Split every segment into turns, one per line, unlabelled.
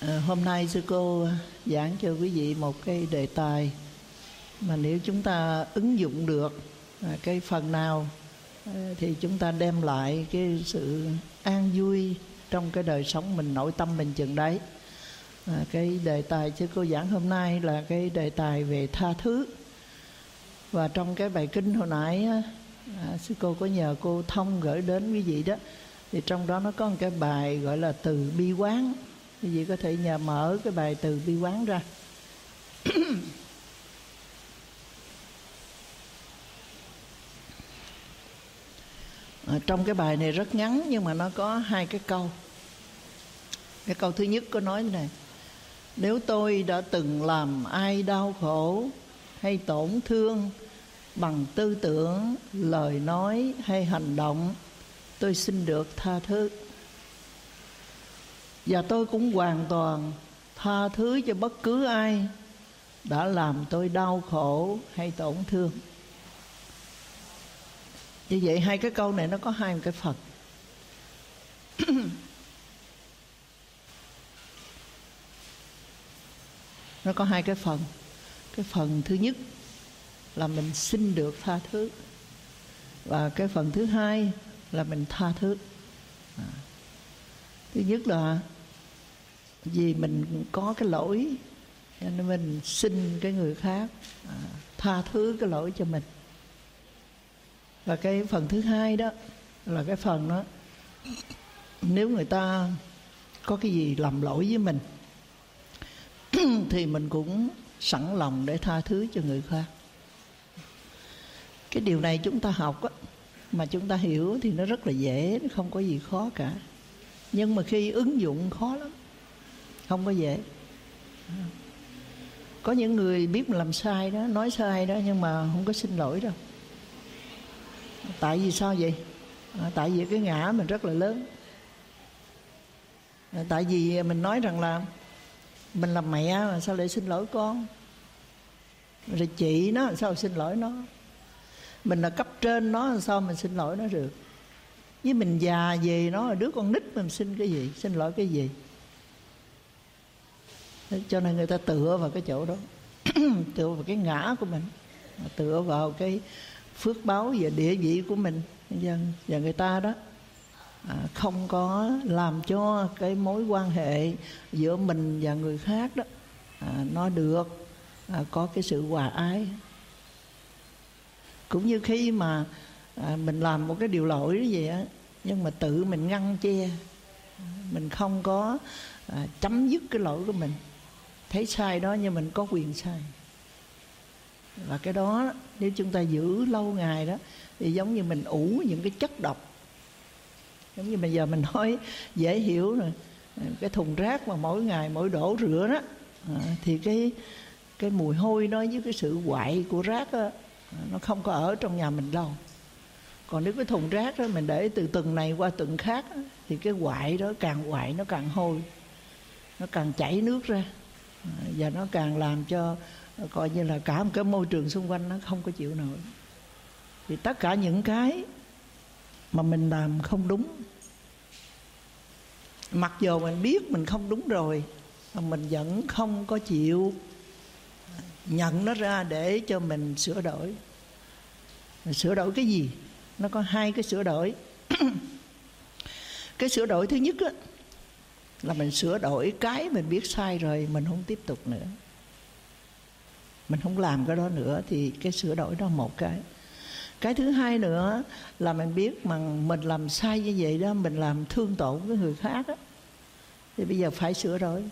Hôm nay sư cô giảng cho quý vị một cái đề tài mà nếu chúng ta ứng dụng được cái phần nào thì chúng ta đem lại cái sự an vui trong cái đời sống mình, nội tâm mình chừng đấy. Cái đề tài sư cô giảng hôm nay là cái đề tài về tha thứ. Và trong cái bài kinh hồi nãy sư cô có nhờ cô Thông gửi đến quý vị đó, thì trong đó nó có một cái bài gọi là từ bi quán. Quý vị có thể nhờ mở cái bài từ bi quán ra. Trong cái bài này rất ngắn nhưng mà nó có hai cái câu. Cái câu thứ nhất có nói thế này: nếu tôi đã từng làm ai đau khổ hay tổn thương bằng tư tưởng, lời nói hay hành động, tôi xin được tha thứ. Và tôi cũng hoàn toàn tha thứ cho bất cứ ai đã làm tôi đau khổ hay tổn thương. Như vậy hai cái câu này nó có hai cái phần. Nó có hai cái phần. Cái phần thứ nhất là mình xin được tha thứ, và cái phần thứ hai là mình tha thứ. Thứ nhất là vì mình có cái lỗi nên mình xin cái người khác tha thứ cái lỗi cho mình. Và cái phần thứ hai đó là cái phần đó, nếu người ta có cái gì làm lỗi với mình thì mình cũng sẵn lòng để tha thứ cho người khác. Cái điều này chúng ta học á, mà chúng ta hiểu thì nó rất là dễ, nó không có gì khó cả. Nhưng mà khi ứng dụng khó lắm, không có dễ. Có những người biết mình làm sai đó, nói sai đó, nhưng mà không có xin lỗi đâu. Tại vì sao vậy? Tại vì cái ngã mình rất là lớn. Tại vì mình nói rằng là mình là mẹ mà sao lại xin lỗi con, rồi chị nó sao xin lỗi nó, mình là cấp trên nó sao mình xin lỗi nó được. Với mình già về nó là đứa con nít mình xin cái gì, xin lỗi cái gì. Cho nên người ta tựa vào cái chỗ đó, tựa vào cái ngã của mình, tựa vào cái phước báo và địa vị của mình. Và người ta đó không có làm cho cái mối quan hệ giữa mình và người khác đó nó được có cái sự hòa ái. Cũng như khi mà mình làm một cái điều lỗi như vậy á, nhưng mà tự mình ngăn che, mình không có chấm dứt cái lỗi của mình. Thấy sai đó nhưng mình có quyền sai. Và cái đó nếu chúng ta giữ lâu ngày đó thì giống như mình ủ những cái chất độc. Giống như bây giờ mình nói dễ hiểu rồi, cái thùng rác mà mỗi ngày mỗi đổ rửa đó thì cái mùi hôi đó với cái sự quậy của rác đó, nó không có ở trong nhà mình lâu. Còn nếu cái thùng rác đó mình để từ tuần này qua tuần khác đó, thì cái quậy đó càng quậy nó càng hôi, nó càng chảy nước ra, và nó càng làm cho coi như là cả một cái môi trường xung quanh nó không có chịu nổi. Thì tất cả những cái mà mình làm không đúng, mặc dù mình biết mình không đúng rồi, mà mình vẫn không có chịu nhận nó ra để cho mình sửa đổi. Mình sửa đổi cái gì? Nó có hai cái sửa đổi. Cái sửa đổi thứ nhất á, là mình sửa đổi cái mình biết sai rồi, mình không tiếp tục nữa, mình không làm cái đó nữa, thì cái sửa đổi đó một cái. Cái thứ hai nữa là mình biết mà mình làm sai như vậy đó, mình làm thương tổn với người khác đó, thì bây giờ phải sửa đổi.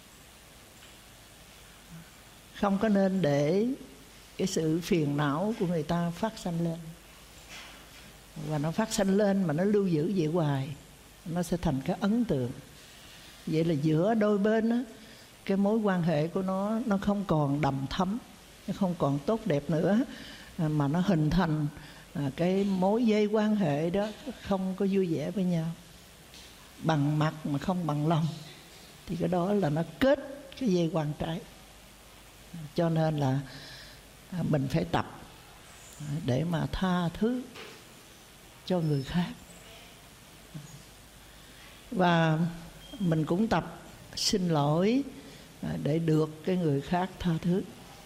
Không có nên để cái sự phiền não của người ta phát sanh lên. Và nó phát sanh lên mà nó lưu giữ vậy hoài, nó sẽ thành cái ấn tượng. Vậy là giữa đôi bên đó, cái mối quan hệ của nó không còn đầm thắm, nó không còn tốt đẹp nữa, mà nó hình thành cái mối dây quan hệ đó không có vui vẻ với nhau, bằng mặt mà không bằng lòng. Thì cái đó là nó kết cái dây quan trái. Cho nên là mình phải tập để mà tha thứ cho người khác. Và mình cũng tập xin lỗi để được cái người khác tha thứ.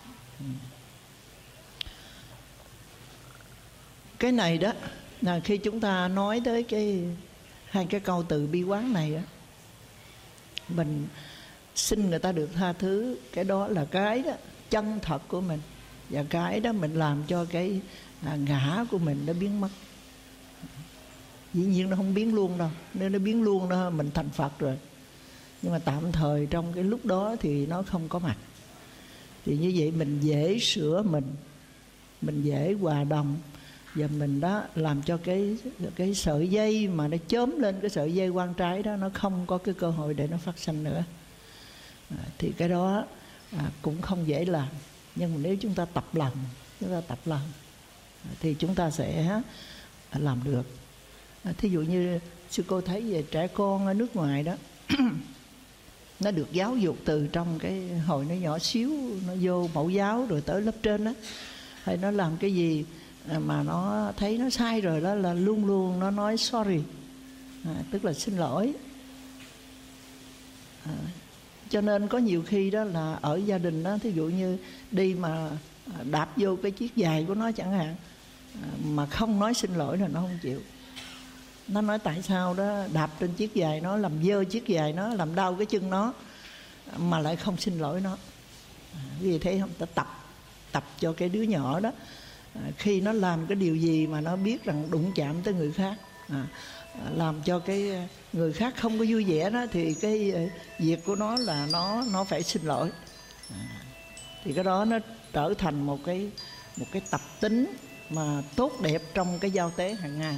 Cái này đó là khi chúng ta nói tới hai cái câu từ bi quán này á, mình xin người ta được tha thứ, cái đó là cái đó chân thật của mình, và cái đó mình làm cho cái ngã của mình nó biến mất. Dĩ nhiên nó không biến luôn đâu, nếu nó biến luôn đó mình thành Phật rồi, nhưng mà tạm thời trong cái lúc đó thì nó không có mặt. Thì như vậy mình dễ sửa mình dễ hòa đồng, và mình đó làm cho cái sợi dây mà nó chóm lên, cái sợi dây quan trái đó nó không có cái cơ hội để nó phát sanh nữa. Thì cái đó cũng không dễ làm, nhưng mà nếu chúng ta tập làm thì chúng ta sẽ làm được. Thí dụ như sư cô thấy về trẻ con ở nước ngoài đó nó được giáo dục từ trong cái hồi nó nhỏ xíu, nó vô mẫu giáo rồi tới lớp trên đó, hay nó làm cái gì mà nó thấy nó sai rồi đó là luôn luôn nó nói sorry, tức là xin lỗi. Cho nên có nhiều khi đó là ở gia đình đó, thí dụ như đi mà đạp vô cái chiếc giày của nó chẳng hạn, mà không nói xin lỗi là nó không chịu. Nó nói tại sao đó đạp trên chiếc giày nó, làm dơ chiếc giày nó, làm đau cái chân nó, mà lại không xin lỗi nó. Vì thế không ta tập cho cái đứa nhỏ đó, khi nó làm cái điều gì mà nó biết rằng đụng chạm tới người khác, làm cho cái người khác không có vui vẻ đó, thì cái việc của nó là nó phải xin lỗi. Thì cái đó nó trở thành một cái tập tính mà tốt đẹp trong cái giao tế hàng ngày.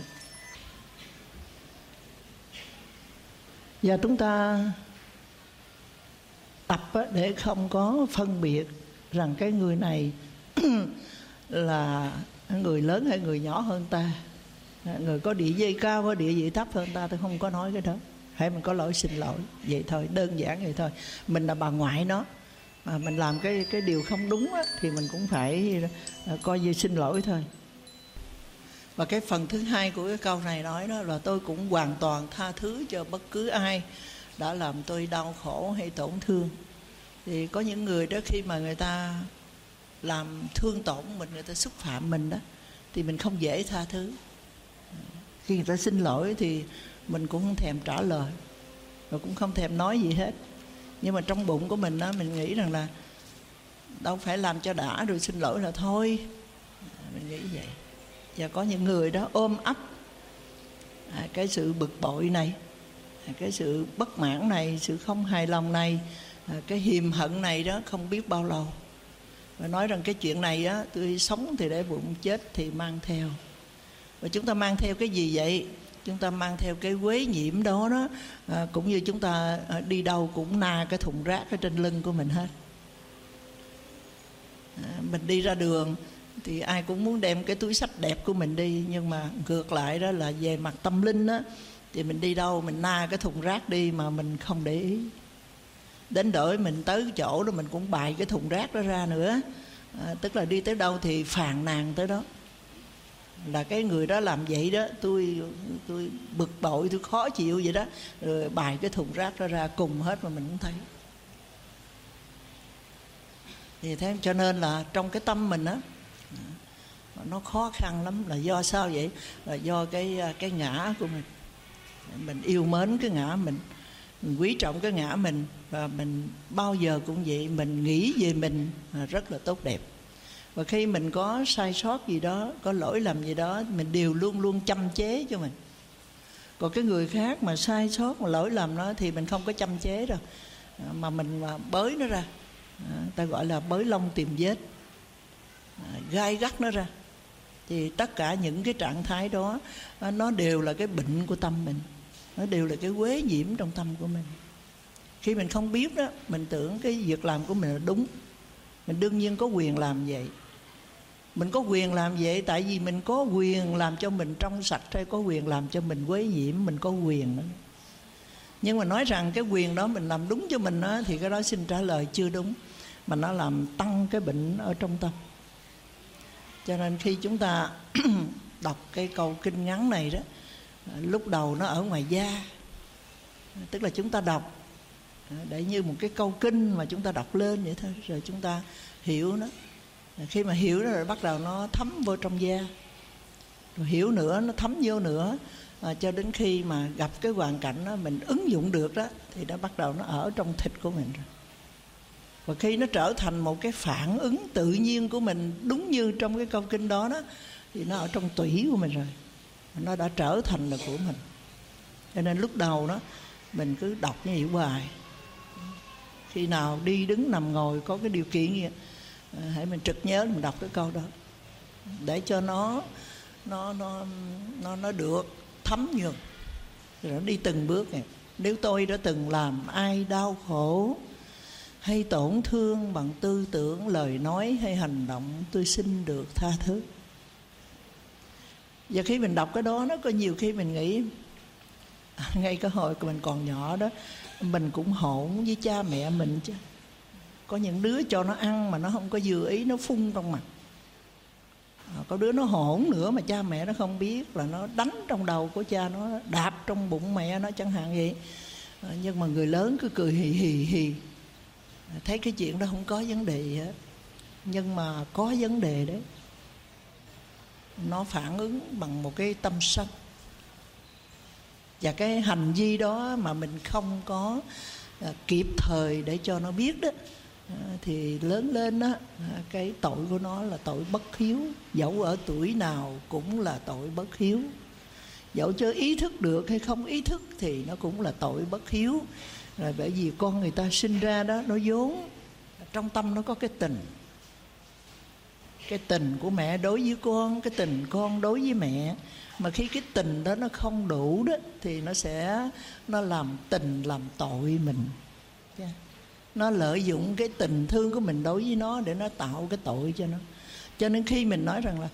Và chúng ta tập để không có phân biệt rằng cái người này là người lớn hay người nhỏ hơn ta, người có địa vị cao hay địa vị thấp hơn ta. Tôi không có nói cái đó. Hãy mình có lỗi xin lỗi vậy thôi, đơn giản vậy thôi. Mình là bà ngoại nó, mà mình làm cái điều không đúng á, thì mình cũng phải coi như xin lỗi thôi. Và cái phần thứ hai của cái câu này nói đó là tôi cũng hoàn toàn tha thứ cho bất cứ ai đã làm tôi đau khổ hay tổn thương. Thì có những người đó khi mà người ta làm thương tổn mình, người ta xúc phạm mình đó, thì mình không dễ tha thứ. Khi người ta xin lỗi thì mình cũng không thèm trả lời, rồi cũng không thèm nói gì hết. Nhưng mà trong bụng của mình đó, mình nghĩ rằng là đâu phải làm cho đã rồi xin lỗi là thôi. Mình nghĩ vậy. Và có những người đó ôm ấp cái sự bực bội này, cái sự bất mãn này, sự không hài lòng này, cái hiềm hận này đó không biết bao lâu. Và nói rằng cái chuyện này á, tôi sống thì để bụng, chết thì mang theo. Và chúng ta mang theo cái gì vậy? Chúng ta mang theo cái uế nhiễm đó đó, cũng như chúng ta đi đâu cũng na cái thùng rác ở trên lưng của mình hết. Mình đi ra đường thì ai cũng muốn đem cái túi xách đẹp của mình đi, nhưng mà ngược lại đó là về mặt tâm linh á, thì mình đi đâu mình na cái thùng rác đi mà mình không để ý. Đến đổi mình tới cái chỗ đó mình cũng bày cái thùng rác đó ra nữa. Tức là đi tới đâu thì phàn nàn tới đó. Là cái người đó làm vậy đó, tôi bực bội, tôi khó chịu vậy đó, rồi bày cái thùng rác đó ra cùng hết mà mình không thấy. Thì thế cho nên là trong cái tâm mình á, nó khó khăn lắm. Là do sao vậy? Là do cái ngã của mình. Mình yêu mến cái ngã mình quý trọng cái ngã mình, và mình bao giờ cũng vậy, mình nghĩ về mình rất là tốt đẹp. Và khi mình có sai sót gì đó, có lỗi lầm gì đó, mình đều luôn luôn châm chế cho mình. Còn cái người khác mà sai sót, mà lỗi lầm đó thì mình không có châm chế đâu, mà mình bới nó ra. Ta gọi là bới lông tìm vết, gai gắt nó ra. Thì tất cả những cái trạng thái đó nó đều là cái bệnh của tâm mình, nó đều là cái uế nhiễm trong tâm của mình. Khi mình không biết đó, mình tưởng cái việc làm của mình là đúng. Mình đương nhiên có quyền làm vậy. Mình có quyền làm vậy tại vì mình có quyền làm cho mình trong sạch, hay có quyền làm cho mình uế nhiễm, mình có quyền đó. Nhưng mà nói rằng cái quyền đó mình làm đúng cho mình đó, thì cái đó xin trả lời chưa đúng, mà nó làm tăng cái bệnh ở trong tâm. Cho nên khi chúng ta đọc cái câu kinh ngắn này đó, lúc đầu nó ở ngoài da, tức là chúng ta đọc để như một cái câu kinh mà chúng ta đọc lên vậy thôi, rồi chúng ta hiểu nó. Khi mà hiểu nó rồi bắt đầu nó thấm vô trong da, rồi hiểu nữa, nó thấm vô nữa, cho đến khi mà gặp cái hoàn cảnh đó mình ứng dụng được đó, thì nó bắt đầu nó ở trong thịt của mình rồi. Và khi nó trở thành một cái phản ứng tự nhiên của mình, đúng như trong cái câu kinh đó đó, thì nó ở trong tủy của mình rồi, nó đã trở thành là của mình. Cho nên lúc đầu đó mình cứ đọc như vậy hoài. Khi nào đi đứng nằm ngồi có cái điều kiện gì, hãy mình trực nhớ mình đọc cái câu đó, để cho nó được thấm vô, rồi nó đi từng bước này. Nếu tôi đã từng làm ai đau khổ hay tổn thương bằng tư tưởng, lời nói hay hành động, tôi xin được tha thứ. Và khi mình đọc cái đó, nó có nhiều khi mình nghĩ, ngay cái hồi mình còn nhỏ đó, mình cũng hỗn với cha mẹ mình chứ. Có những đứa cho nó ăn mà nó không có vừa ý, nó phun trong mặt. Có đứa nó hỗn nữa mà cha mẹ nó không biết, là nó đánh trong đầu của cha nó, đạp trong bụng mẹ nó chẳng hạn vậy. Nhưng mà người lớn cứ cười hì hì hì, thấy cái chuyện đó không có vấn đề gì hết. Nhưng mà có vấn đề đấy. Nó phản ứng bằng một cái tâm sân. Và cái hành vi đó mà mình không có kịp thời để cho nó biết đó, thì lớn lên đó, cái tội của nó là tội bất hiếu. Dẫu ở tuổi nào cũng là tội bất hiếu. Dẫu cho ý thức được hay không ý thức thì nó cũng là tội bất hiếu. Rồi bởi vì con người ta sinh ra đó, nó vốn trong tâm nó có cái tình. Cái tình của mẹ đối với con, cái tình con đối với mẹ. Mà khi cái tình đó nó không đủ đó, thì nó làm tình làm tội mình. Nó lợi dụng cái tình thương của mình đối với nó để nó tạo cái tội cho nó. Cho nên khi mình nói rằng là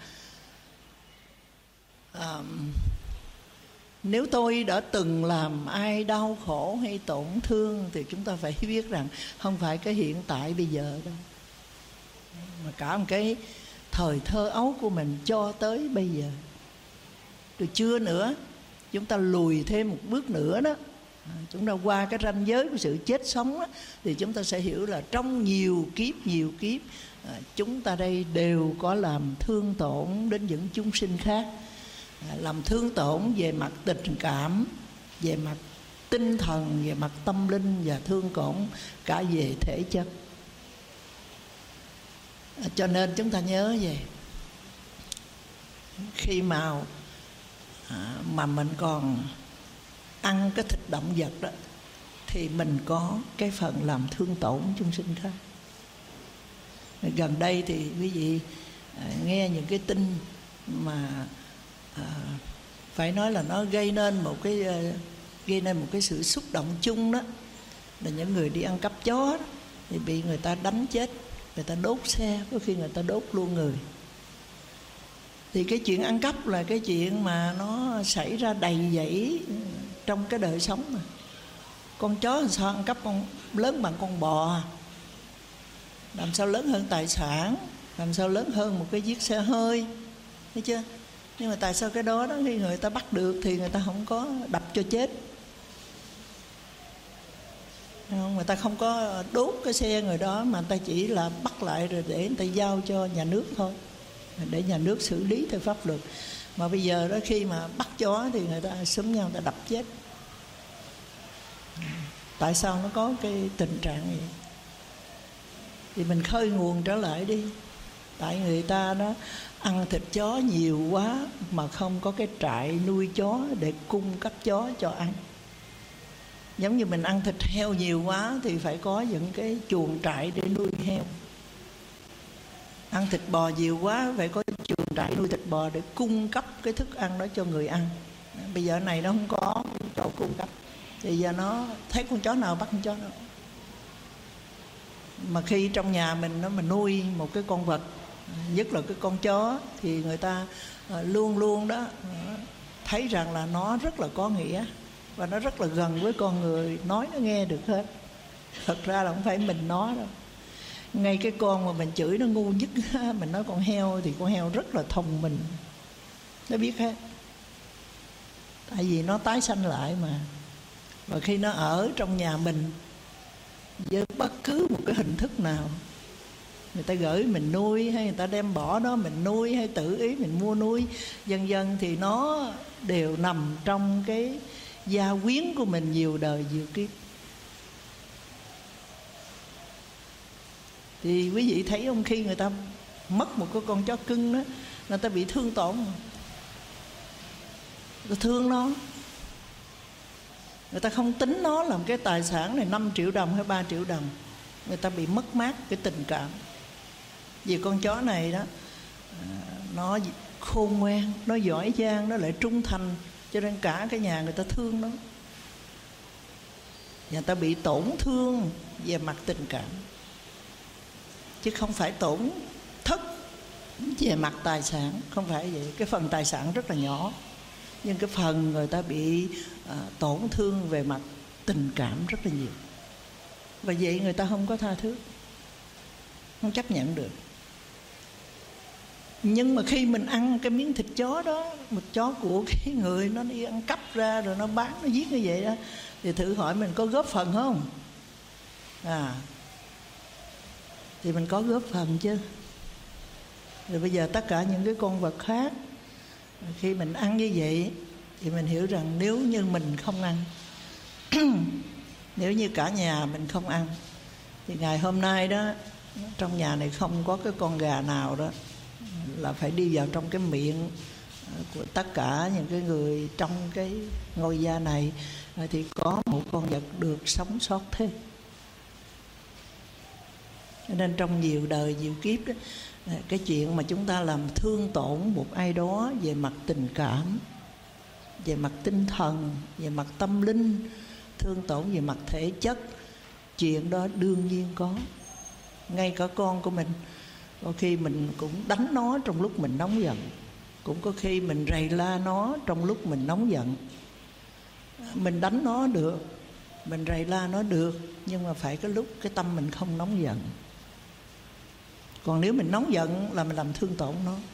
nếu tôi đã từng làm ai đau khổ hay tổn thương, thì chúng ta phải biết rằng không phải cái hiện tại bây giờ đâu, mà cả một cái thời thơ ấu của mình cho tới bây giờ. Rồi chưa nữa, chúng ta lùi thêm một bước nữa đó, chúng ta qua cái ranh giới của sự chết sống đó, thì chúng ta sẽ hiểu là trong nhiều kiếp chúng ta đây đều có làm thương tổn đến những chúng sinh khác. Làm thương tổn về mặt tình cảm, về mặt tinh thần, về mặt tâm linh, và thương tổn cả về thể chất. Cho nên chúng ta nhớ về khi mà mình còn ăn cái thịt động vật đó, thì mình có cái phần làm thương tổn chúng sinh khác. Gần đây thì quý vị nghe những cái tin mà phải nói là nó gây nên một cái sự xúc động chung đó, là những người đi ăn cắp chó đó, thì bị người ta đánh chết, người ta đốt xe, có khi người ta đốt luôn người. Thì cái chuyện ăn cắp là cái chuyện mà nó xảy ra đầy dẫy trong cái đời sống mà. Con chó làm sao ăn cắp con lớn bằng con bò, làm sao lớn hơn tài sản, làm sao lớn hơn một cái chiếc xe hơi, thấy chưa? Nhưng mà tại sao cái đó khi người ta bắt được thì người ta không có đập cho chết, người ta không có đốt cái xe người đó, mà người ta chỉ là bắt lại rồi để người ta giao cho nhà nước thôi, để nhà nước xử lý theo pháp luật. Mà bây giờ đó khi mà bắt chó thì người ta xúm nhau, người ta đập chết. Tại sao nó có cái tình trạng vậy? Thì mình khơi nguồn trở lại đi. Tại người ta đó ăn thịt chó nhiều quá mà không có cái trại nuôi chó để cung cấp chó cho ăn. Giống như mình ăn thịt heo nhiều quá thì phải có những cái chuồng trại để nuôi heo. Ăn thịt bò nhiều quá phải có chuồng trại nuôi thịt bò để cung cấp cái thức ăn đó cho người ăn. Bây giờ này nó không có chỗ cung cấp, thì giờ nó thấy con chó nào bắt con chó nào. Mà khi trong nhà mình nuôi một cái con vật, nhất là cái con chó, thì người ta luôn luôn đó thấy rằng là nó rất là có nghĩa và nó rất là gần với con người, nói nó nghe được hết. Thật ra là không phải mình nói đâu. Ngay cái con mà mình chửi nó ngu nhất, mình nói con heo, thì con heo rất là thông minh, nó biết hết. Tại vì nó tái sanh lại mà. Và khi nó ở trong nhà mình với bất cứ một cái hình thức nào. Người ta gửi mình nuôi, hay người ta đem bỏ đó mình nuôi, hay tự ý mình mua nuôi, dần dần thì nó đều nằm trong cái gia quyến của mình nhiều đời nhiều kiếp. Thì quý vị thấy không, khi người ta mất một cái con chó cưng đó, người ta bị thương tổn, người ta thương nó, người ta không tính nó làm cái tài sản này 5 triệu đồng hay 3 triệu đồng. Người ta bị mất mát cái tình cảm. Vì con chó này đó, nó khôn ngoan, nó giỏi giang, nó lại trung thành, cho nên cả cái nhà người ta thương nó. Người ta bị tổn thương về mặt tình cảm, chứ không phải tổn thất về mặt tài sản. Không phải vậy. Cái phần tài sản rất là nhỏ, nhưng cái phần người ta bị tổn thương về mặt tình cảm rất là nhiều. Và vậy người ta không có tha thứ, không chấp nhận được. Nhưng mà khi mình ăn cái miếng thịt chó đó, một chó của cái người nó đi ăn cắp ra rồi nó bán, nó giết như vậy đó, thì thử hỏi mình có góp phần không? Thì mình có góp phần chứ. Rồi bây giờ tất cả những cái con vật khác, khi mình ăn như vậy thì mình hiểu rằng nếu như mình không ăn nếu như cả nhà mình không ăn, thì ngày hôm nay đó, trong nhà này không có cái con gà nào đó là phải đi vào trong cái miệng của tất cả những cái người trong cái ngôi gia này, thì có một con vật được sống sót thế. Cho nên trong nhiều đời nhiều kiếp đó, cái chuyện mà chúng ta làm thương tổn một ai đó về mặt tình cảm, về mặt tinh thần, về mặt tâm linh, thương tổn về mặt thể chất, chuyện đó đương nhiên có. Ngay cả con của mình, có khi mình cũng đánh nó trong lúc mình nóng giận, cũng có khi mình rầy la nó trong lúc mình nóng giận. Mình đánh nó được, mình rầy la nó được, nhưng mà phải cái lúc cái tâm mình không nóng giận. Còn nếu mình nóng giận là mình làm thương tổn nó.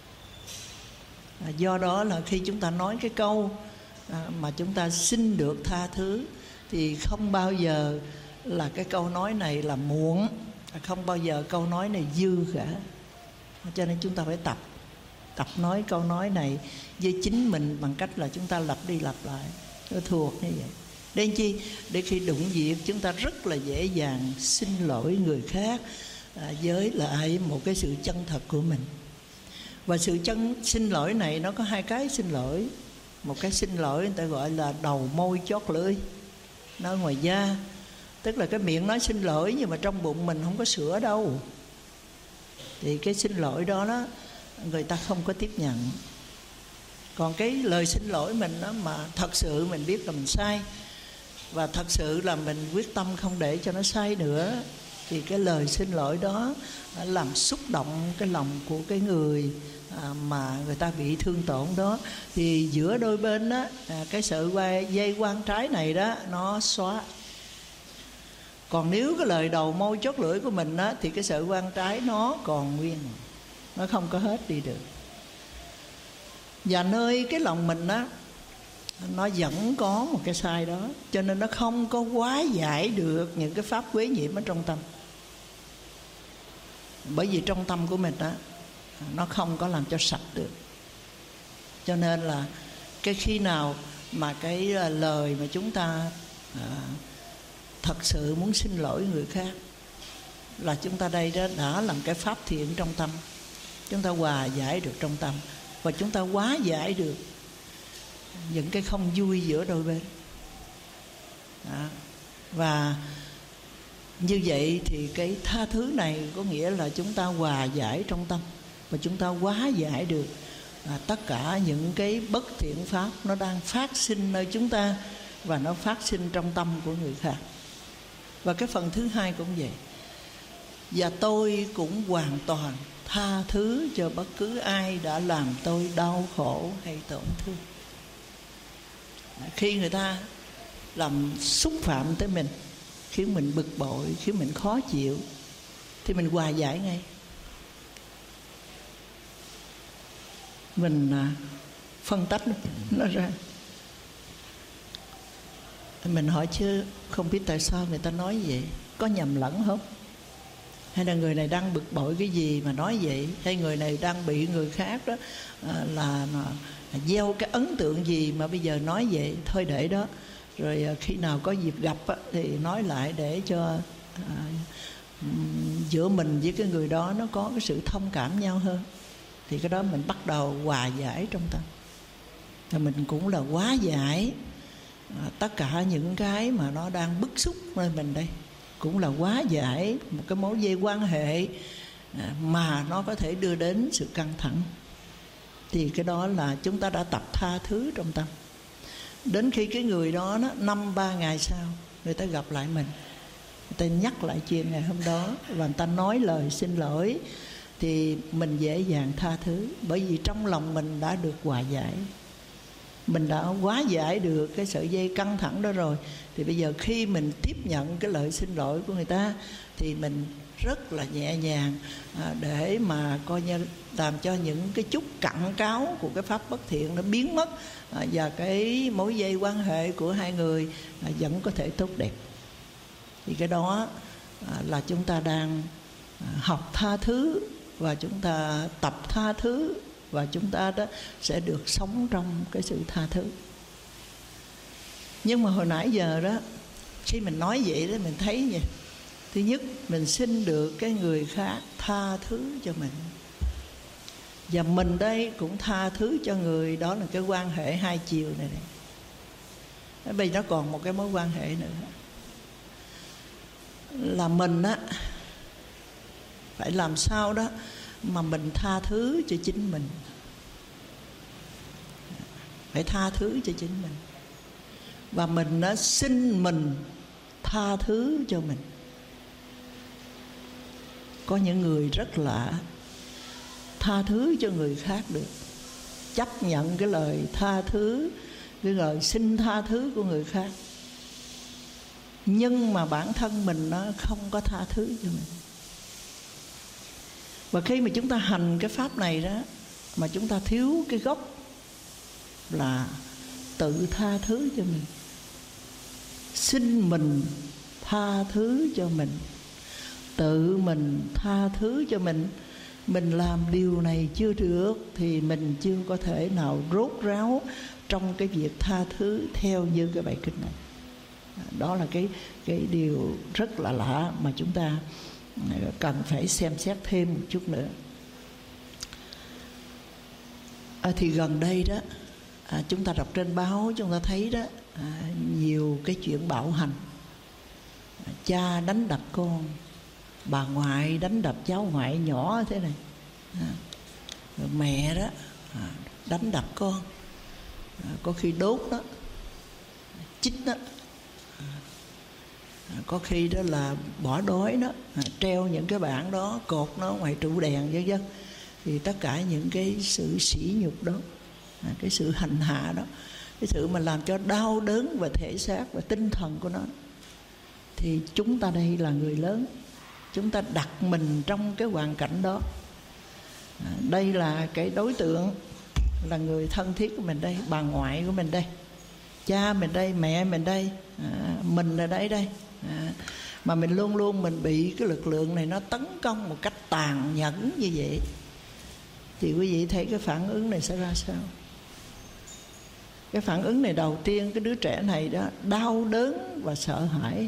Do đó là khi chúng ta nói cái câu mà chúng ta xin được tha thứ, thì không bao giờ là cái câu nói này là muộn, không bao giờ câu nói này dư cả. Cho nên chúng ta phải tập nói câu nói này với chính mình bằng cách là chúng ta lặp đi lặp lại, nó thuộc như vậy. Để chi? Để khi đụng việc chúng ta rất là dễ dàng xin lỗi người khác với lại một cái sự chân thật của mình. Và sự xin lỗi này nó có hai cái xin lỗi. Một cái xin lỗi người ta gọi là đầu môi chót lưỡi, nó ở ngoài da, tức là cái miệng nói xin lỗi nhưng mà trong bụng mình không có sữa đâu. Thì cái xin lỗi đó người ta không có tiếp nhận. Còn cái lời xin lỗi mình đó mà thật sự mình biết là mình sai, và thật sự là mình quyết tâm không để cho nó sai nữa, thì cái lời xin lỗi đó làm xúc động cái lòng của cái người mà người ta bị thương tổn đó. Thì giữa đôi bên đó, cái sự dây quan trái này đó nó xóa. Còn nếu cái lời đầu môi chót lưỡi của mình đó, thì cái sự quan trái nó còn nguyên, nó không có hết đi được. Và nơi cái lòng mình đó, nó vẫn có một cái sai đó, cho nên nó không có hóa giải được những cái pháp quế nhiễm ở trong tâm. Bởi vì trong tâm của mình đó, nó không có làm cho sạch được. Cho nên là cái khi nào mà cái lời mà chúng ta thật sự muốn xin lỗi người khác, là chúng ta đây đó đã làm cái pháp thiện trong tâm. Chúng ta hòa giải được trong tâm, và chúng ta hóa giải được những cái không vui giữa đôi bên đó. Và như vậy thì cái tha thứ này có nghĩa là chúng ta hòa giải trong tâm, và chúng ta hóa giải được tất cả những cái bất thiện pháp nó đang phát sinh nơi chúng ta, và nó phát sinh trong tâm của người khác. Và cái phần thứ hai cũng vậy. Và tôi cũng hoàn toàn tha thứ cho bất cứ ai đã làm tôi đau khổ hay tổn thương. Khi người ta làm xúc phạm tới mình, khiến mình bực bội, khiến mình khó chịu, thì mình hòa giải ngay. Mình phân tách nó ra. Mình hỏi chứ không biết tại sao người ta nói vậy. có nhầm lẫn không? Hay là người này đang bực bội cái gì mà nói vậy? Hay người này đang bị người khác đó là gieo cái ấn tượng gì mà bây giờ nói vậy? Thôi để đó, rồi khi nào có dịp gặp thì nói lại, để cho giữa mình với cái người đó nó có cái sự thông cảm nhau hơn. Thì cái đó mình bắt đầu hòa giải trong tâm. Và mình cũng là hóa giải tất cả những cái mà nó đang bức xúc nơi mình đây. Cũng là hóa giải một cái mối dây quan hệ mà nó có thể đưa đến sự căng thẳng. Thì cái đó là chúng ta đã tập tha thứ trong tâm. Đến khi cái người đó 5-3 ngày sau người ta gặp lại mình, người ta nhắc lại chuyện ngày hôm đó và người ta nói lời xin lỗi, thì mình dễ dàng tha thứ. Bởi vì trong lòng mình đã được hòa giải, mình đã hóa giải được cái sợi dây căng thẳng đó rồi. Thì bây giờ khi mình tiếp nhận cái lời xin lỗi của người ta thì mình rất là nhẹ nhàng, để mà coi như làm cho những cái chút cặn cáo của cái pháp bất thiện nó biến mất, và cái mối dây quan hệ của hai người vẫn có thể tốt đẹp. Thì cái đó là chúng ta đang học tha thứ, và chúng ta tập tha thứ, và chúng ta đó sẽ được sống trong cái sự tha thứ. Nhưng mà hồi nãy giờ đó, khi mình nói vậy đó, mình thấy vậy. Thứ nhất, mình xin được cái người khác tha thứ cho mình, và mình đây cũng tha thứ cho người đó, là cái quan hệ hai chiều này. Bây giờ nó còn một cái mối quan hệ nữa, là mình phải làm sao đó mà mình tha thứ cho chính mình. Phải tha thứ cho chính mình, và mình xin mình tha thứ cho mình. Có những người rất lạ, tha thứ cho người khác được, chấp nhận cái lời tha thứ, cái lời xin tha thứ của người khác, nhưng mà bản thân mình nó không có tha thứ cho mình. Và khi mà chúng ta hành cái pháp này đó, mà chúng ta thiếu cái gốc là tự tha thứ cho mình, xin mình tha thứ cho mình, tự mình tha thứ cho mình. Mình làm điều này chưa được thì mình chưa có thể nào rốt ráo trong cái việc tha thứ theo như cái bài kinh này. Đó là cái điều rất là lạ mà chúng ta cần phải xem xét thêm một chút nữa. Thì gần đây đó, chúng ta đọc trên báo, chúng ta thấy đó, nhiều cái chuyện bạo hành. Cha đánh đập con, bà ngoại đánh đập cháu ngoại nhỏ thế này, rồi mẹ đó đánh đập con, có khi đốt đó, chích đó, có khi đó là bỏ đói đó, treo những cái bảng đó, cột nó ngoài trụ đèn vân vân. Thì tất cả những cái sự sỉ nhục đó, cái sự hành hạ đó, cái sự mà làm cho đau đớn về thể xác và tinh thần của nó, thì chúng ta đây là người lớn, chúng ta đặt mình trong cái hoàn cảnh đó. Đây là cái đối tượng, là người thân thiết của mình đây, bà ngoại của mình đây, cha mình đây, mẹ mình đây, mình ở đây. Mà mình luôn luôn mình bị cái lực lượng này nó tấn công một cách tàn nhẫn như vậy, thì quý vị thấy cái phản ứng này sẽ ra sao? Cái phản ứng này đầu tiên, cái đứa trẻ này đó đau đớn và sợ hãi.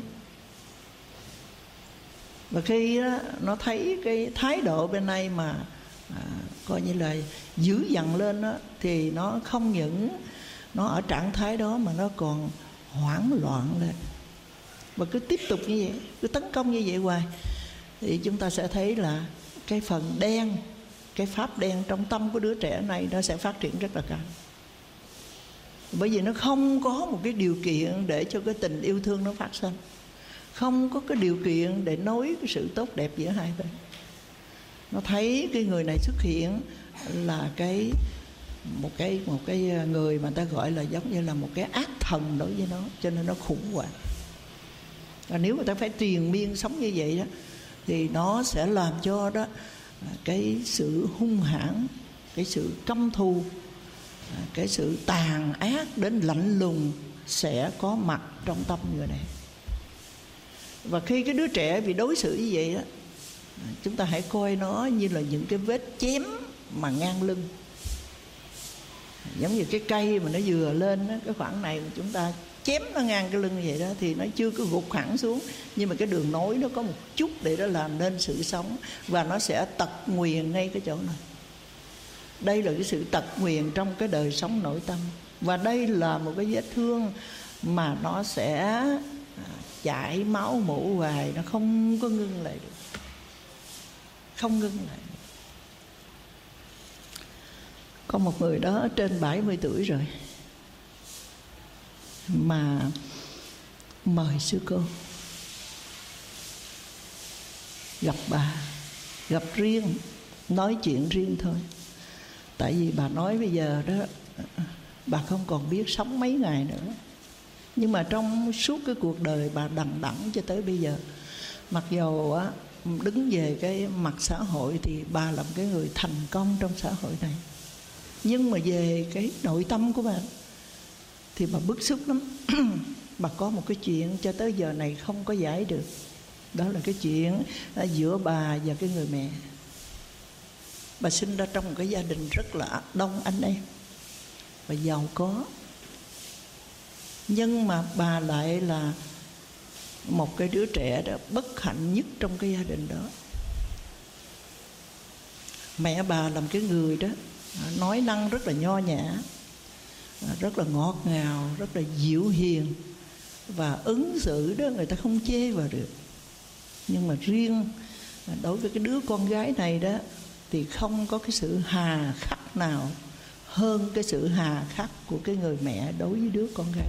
Và khi đó, nó thấy cái thái độ bên này mà coi như là dữ dằn lên đó, thì nó không những nó ở trạng thái đó mà nó còn hoảng loạn lên, và cứ tiếp tục như vậy, cứ tấn công như vậy hoài. Thì chúng ta sẽ thấy là cái phần đen, cái pháp đen trong tâm của đứa trẻ này nó sẽ phát triển rất là cao. Bởi vì nó không có một cái điều kiện để cho cái tình yêu thương nó phát sinh, không có cái điều kiện để nối cái sự tốt đẹp giữa hai bên. Nó thấy cái người này xuất hiện là một cái người mà ta gọi là giống như là một cái ác thần đối với nó, cho nên nó khủng hoảng. Và nếu mà ta phải triền miên sống như vậy đó, thì nó sẽ làm cho đó cái sự hung hãn, cái sự căm thù, cái sự tàn ác đến lạnh lùng sẽ có mặt trong tâm người này. Và khi cái đứa trẻ bị đối xử như vậy đó, chúng ta hãy coi nó như là những cái vết chém mà ngang lưng. Giống như cái cây mà nó vừa lên đó, cái khoảng này mà chúng ta chém nó ngang cái lưng như vậy đó, thì nó chưa có gục hẳn xuống, nhưng mà cái đường nối nó có một chút để nó làm nên sự sống, và nó sẽ tật nguyền ngay cái chỗ này. Đây là cái sự tật nguyền trong cái đời sống nội tâm. Và đây là một cái vết thương mà nó sẽ chảy máu mủ hoài, nó không có ngưng lại được. Không ngưng lại được. Có một người đó trên 70 tuổi rồi mà mời sư cô gặp bà, gặp riêng, nói chuyện riêng thôi. Tại vì bà nói bây giờ đó bà không còn biết sống mấy ngày nữa. Nhưng mà trong suốt cái cuộc đời bà đằng đẵng cho tới bây giờ, mặc dầu á đứng về cái mặt xã hội thì bà là một cái người thành công trong xã hội này, nhưng mà về cái nội tâm của bà thì bà bức xúc lắm. Bà có một cái chuyện cho tới giờ này không có giải được. Đó là cái chuyện giữa bà và cái người mẹ. Bà sinh ra trong một cái gia đình rất là đông anh em và giàu có, nhưng mà bà lại là một cái đứa trẻ đó bất hạnh nhất trong cái gia đình đó. Mẹ bà là một cái người đó nói năng rất là nho nhã, rất là ngọt ngào, rất là dịu hiền, và ứng xử đó người ta không chê vào được. Nhưng mà riêng đối với cái đứa con gái này đó thì không có cái sự hà khắc nào hơn cái sự hà khắc của cái người mẹ đối với đứa con gái.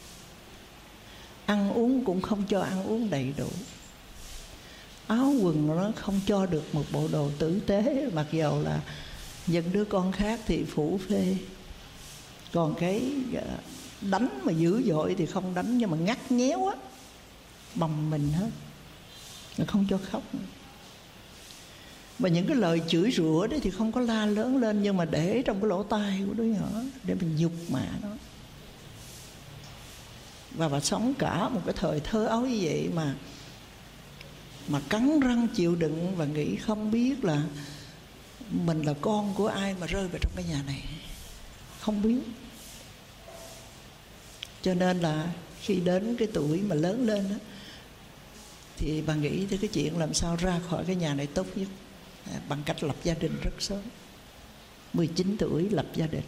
Ăn uống cũng không cho ăn uống đầy đủ, áo quần nó không cho được một bộ đồ tử tế, mặc dầu là những đứa con khác thì phủ phê. Còn cái đánh mà dữ dội thì không đánh, nhưng mà ngắt nhéo á, bầm mình hết, không cho khóc nữa. Và những cái lời chửi rủa đấy thì không có la lớn lên, nhưng mà để trong cái lỗ tai của đứa nhỏ để mình nhục mạ nó. Và bà sống cả một cái thời thơ ấu như vậy mà cắn răng chịu đựng và nghĩ không biết là mình là con của ai mà rơi vào trong cái nhà này, không biết. Cho nên là khi đến cái tuổi mà lớn lên đó, thì bà nghĩ tới cái chuyện làm sao ra khỏi cái nhà này tốt nhất, bằng cách lập gia đình rất sớm. 19 tuổi lập gia đình.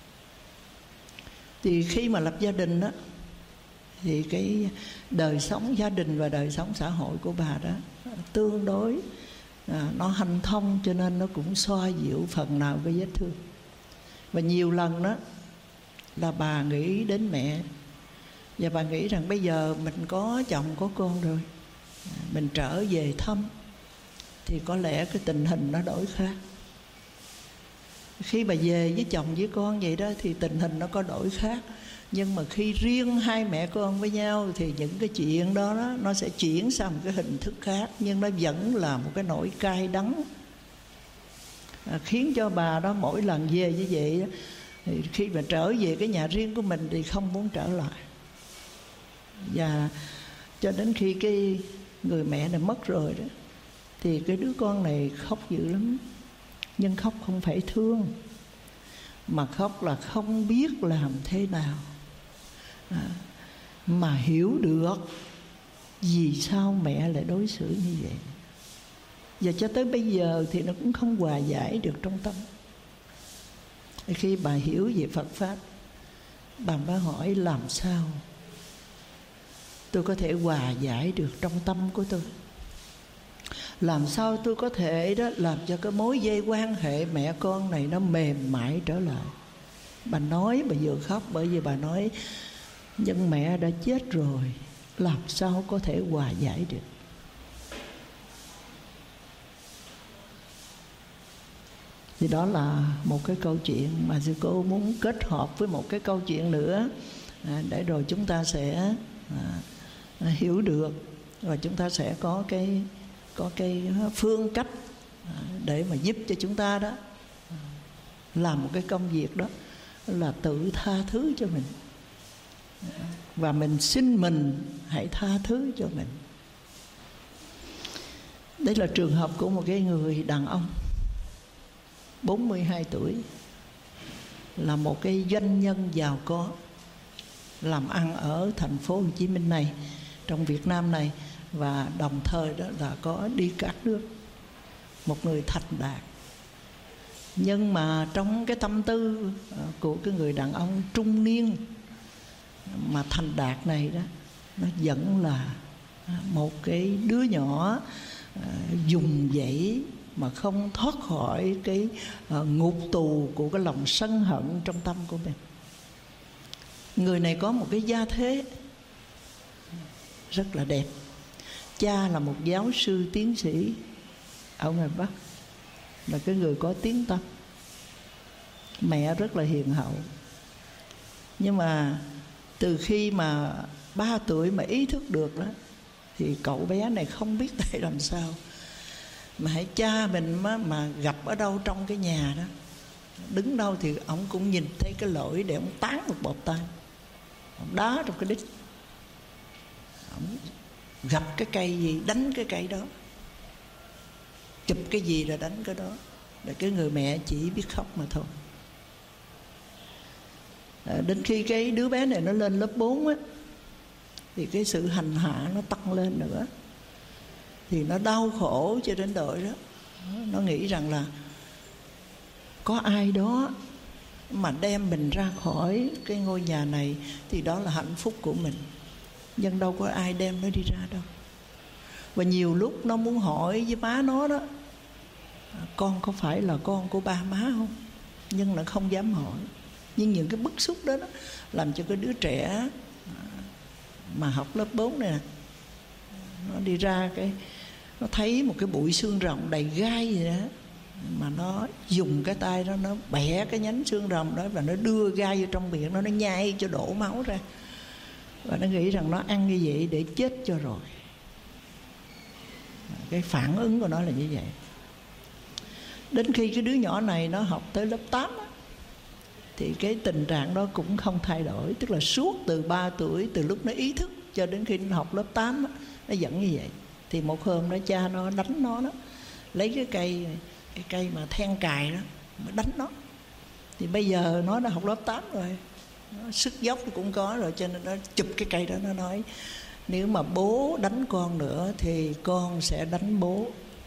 Thì khi mà lập gia đình đó, thì cái đời sống gia đình và đời sống xã hội của bà đó tương đối nó hanh thông, cho nên nó cũng xoa dịu phần nào cái vết thương. Và nhiều lần đó là bà nghĩ đến mẹ, và bà nghĩ rằng bây giờ mình có chồng có con rồi, mình trở về thăm thì có lẽ cái tình hình nó đổi khác. Khi bà về với chồng với con vậy đó thì tình hình nó có đổi khác. Nhưng mà khi riêng hai mẹ con với nhau thì những cái chuyện đó, nó sẽ chuyển sang một cái hình thức khác, nhưng nó vẫn là một cái nỗi cay đắng, khiến cho bà đó mỗi lần về như vậy đó, thì khi mà trở về cái nhà riêng của mình thì không muốn trở lại. Và cho đến khi cái người mẹ này mất rồi đó, thì cái đứa con này khóc dữ lắm. Nhưng khóc không phải thương, mà khóc là không biết làm thế nào mà hiểu được vì sao mẹ lại đối xử như vậy. Và cho tới bây giờ thì nó cũng không hòa giải được trong tâm. Khi bà hiểu về Phật Pháp, bà mới hỏi làm sao tôi có thể hòa giải được trong tâm của tôi, làm sao tôi có thể đó làm cho cái mối dây quan hệ mẹ con này nó mềm mại trở lại. Bà nói, bà vừa khóc bởi vì bà nói nhưng mẹ đã chết rồi, làm sao có thể hòa giải được. Thì đó là một cái câu chuyện mà sư cô muốn kết hợp với một cái câu chuyện nữa, để rồi chúng ta sẽ hiểu được, và chúng ta sẽ có cái phương cách để mà giúp cho chúng ta đó làm một cái công việc đó là tự tha thứ cho mình, và mình xin mình hãy tha thứ cho mình. Đây là trường hợp của một cái người đàn ông 42 tuổi, là một cái doanh nhân giàu có, làm ăn ở thành phố Hồ Chí Minh này, trong Việt Nam này, và đồng thời đó là có đi các nước. Một người thành đạt. Nhưng mà trong cái tâm tư của cái người đàn ông trung niên mà thành đạt này đó, nó vẫn là một cái đứa nhỏ dùng dãy mà không thoát khỏi cái ngục tù của cái lòng sân hận trong tâm của mình. Người này có một cái gia thế rất là đẹp. Cha là một giáo sư tiến sĩ ở ngoài Bắc, là cái người có tiếng tăm. Mẹ rất là hiền hậu. Nhưng mà từ khi mà 3 tuổi mà ý thức được đó, thì cậu bé này không biết tại làm sao mà hãy cha mình mà gặp ở đâu trong cái nhà đó, đứng đâu thì ông cũng nhìn thấy cái lỗi để ông tán một bột tay, ông đá trong cái đít. Ông gặp cái cây gì đánh cái cây đó, chụp cái gì là đánh cái đó. Là cái người mẹ chỉ biết khóc mà thôi. Đến khi cái đứa bé này nó lên lớp 4 á, thì cái sự hành hạ nó tăng lên nữa. Thì nó đau khổ cho đến độ đó nó nghĩ rằng là có ai đó mà đem mình ra khỏi cái ngôi nhà này thì đó là hạnh phúc của mình. Nhưng đâu có ai đem nó đi ra đâu. Và nhiều lúc nó muốn hỏi với má nó đó, con có phải là con của ba má không? Nhưng nó không dám hỏi. Nhưng những cái bức xúc đó, làm cho cái đứa trẻ mà học lớp 4 này nè, nó đi ra cái nó thấy một cái bụi xương rồng đầy gai gì đó, mà nó dùng cái tay đó, nó bẻ cái nhánh xương rồng đó và nó đưa gai vô trong miệng nó nhai cho đổ máu ra. Và nó nghĩ rằng nó ăn như vậy để chết cho rồi. Cái phản ứng của nó là như vậy. Đến khi cái đứa nhỏ này nó học tới lớp 8 á, thì cái tình trạng đó cũng không thay đổi. Tức là suốt từ 3 tuổi, từ lúc nó ý thức cho đến khi nó học lớp 8 á, nó vẫn như vậy. Thì một hôm đó cha nó đánh nó đó, lấy cái cây mà then cài đó mới đánh nó. Thì bây giờ nó đã học lớp 8 rồi, nó sức dốc cũng có rồi, cho nên nó chụp cái cây đó, nó nói nếu mà bố đánh con nữa thì con sẽ đánh bố.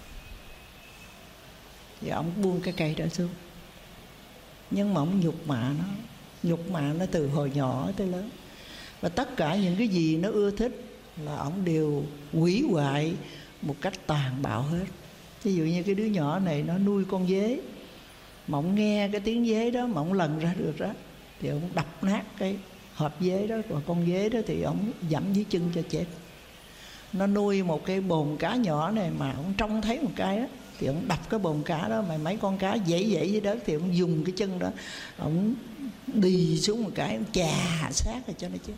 Thì ông buông cái cây đó xuống. Nhưng mà ông nhục mạ nó từ hồi nhỏ tới lớn. Và tất cả những cái gì nó ưa thích là ông đều hủy hoại một cách tàn bạo hết. Ví dụ như cái đứa nhỏ này nó nuôi con dế, mà ông nghe cái tiếng dế đó mà ông lần ra được đó, thì ông đập nát cái hộp dế đó. Và con dế đó thì ông dẫm dưới chân cho chết. Nó nuôi một cái bồn cá nhỏ này mà ông trông thấy một cái đó, thì ông đập cái bồn cá đó, mà mấy con cá dãy dưới đất, thì ông dùng cái chân đó, ông đi xuống một cái, ông chà sát rồi cho nó chết.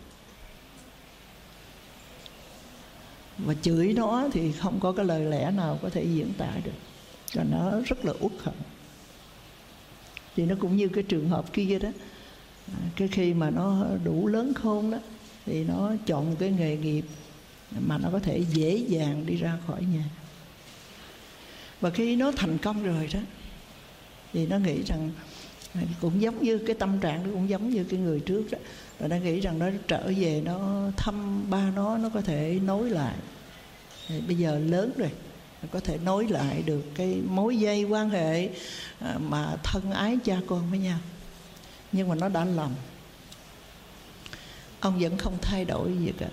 Và chửi nó thì không có cái lời lẽ nào có thể diễn tả được. Và nó rất là uất hận. Thì nó cũng như cái trường hợp kia đó, cái khi mà nó đủ lớn khôn đó, thì nó chọn cái nghề nghiệp mà nó có thể dễ dàng đi ra khỏi nhà. Và khi nó thành công rồi đó, thì nó nghĩ rằng cũng giống như cái tâm trạng nó cũng giống như cái người trước đó. Rồi nó nghĩ rằng nó trở về nó thăm ba nó có thể nối lại. Thì bây giờ lớn rồi, nó có thể nối lại được cái mối dây quan hệ mà thân ái cha con với nhau. Nhưng mà nó đã lầm. Ông vẫn không thay đổi gì cả.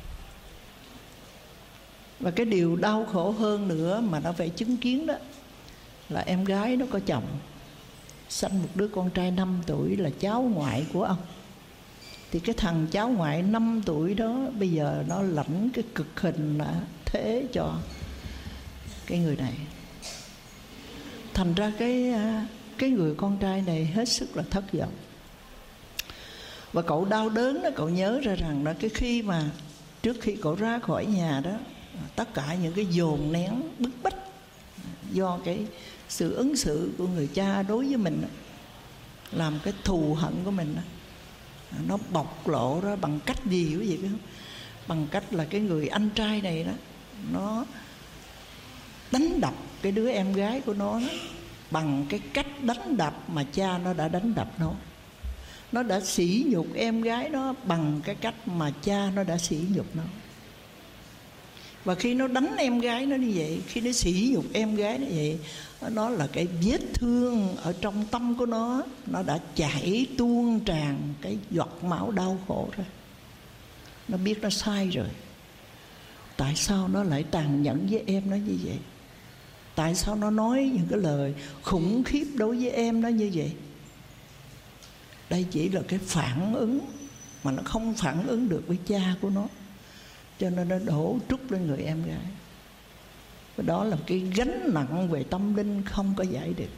Và cái điều đau khổ hơn nữa mà nó phải chứng kiến đó là em gái nó có chồng, sanh một đứa con trai 5 tuổi là cháu ngoại của ông. Thì cái thằng cháu ngoại 5 tuổi đó bây giờ nó lãnh cái cực hình là thế cho cái người này. Thành ra cái người con trai này hết sức là thất vọng. Và cậu đau đớn đó, cậu nhớ ra rằng là cái khi mà trước khi cậu ra khỏi nhà đó, tất cả những cái dồn nén bức bách do cái sự ứng xử của người cha đối với mình đó, làm cái thù hận của mình đó, nó bộc lộ ra bằng cách gì quý vị biết không? Bằng cách là cái người anh trai này đó, nó đánh đập cái đứa em gái của nó đó, bằng cái cách đánh đập mà cha nó đã đánh đập nó. Nó đã sỉ nhục em gái nó bằng cái cách mà cha nó đã sỉ nhục nó. Và khi nó đánh em gái nó như vậy, khi nó sỉ nhục em gái nó vậy, nó là cái vết thương ở trong tâm của nó đã chảy tuôn tràn cái giọt máu đau khổ ra. Nó biết nó sai rồi. Tại sao nó lại tàn nhẫn với em nó như vậy? Tại sao nó nói những cái lời khủng khiếp đối với em nó như vậy? Đây chỉ là cái phản ứng mà nó không phản ứng được với cha của nó, cho nên nó đổ trút lên người em gái. Và đó là cái gánh nặng về tâm linh không có giải được.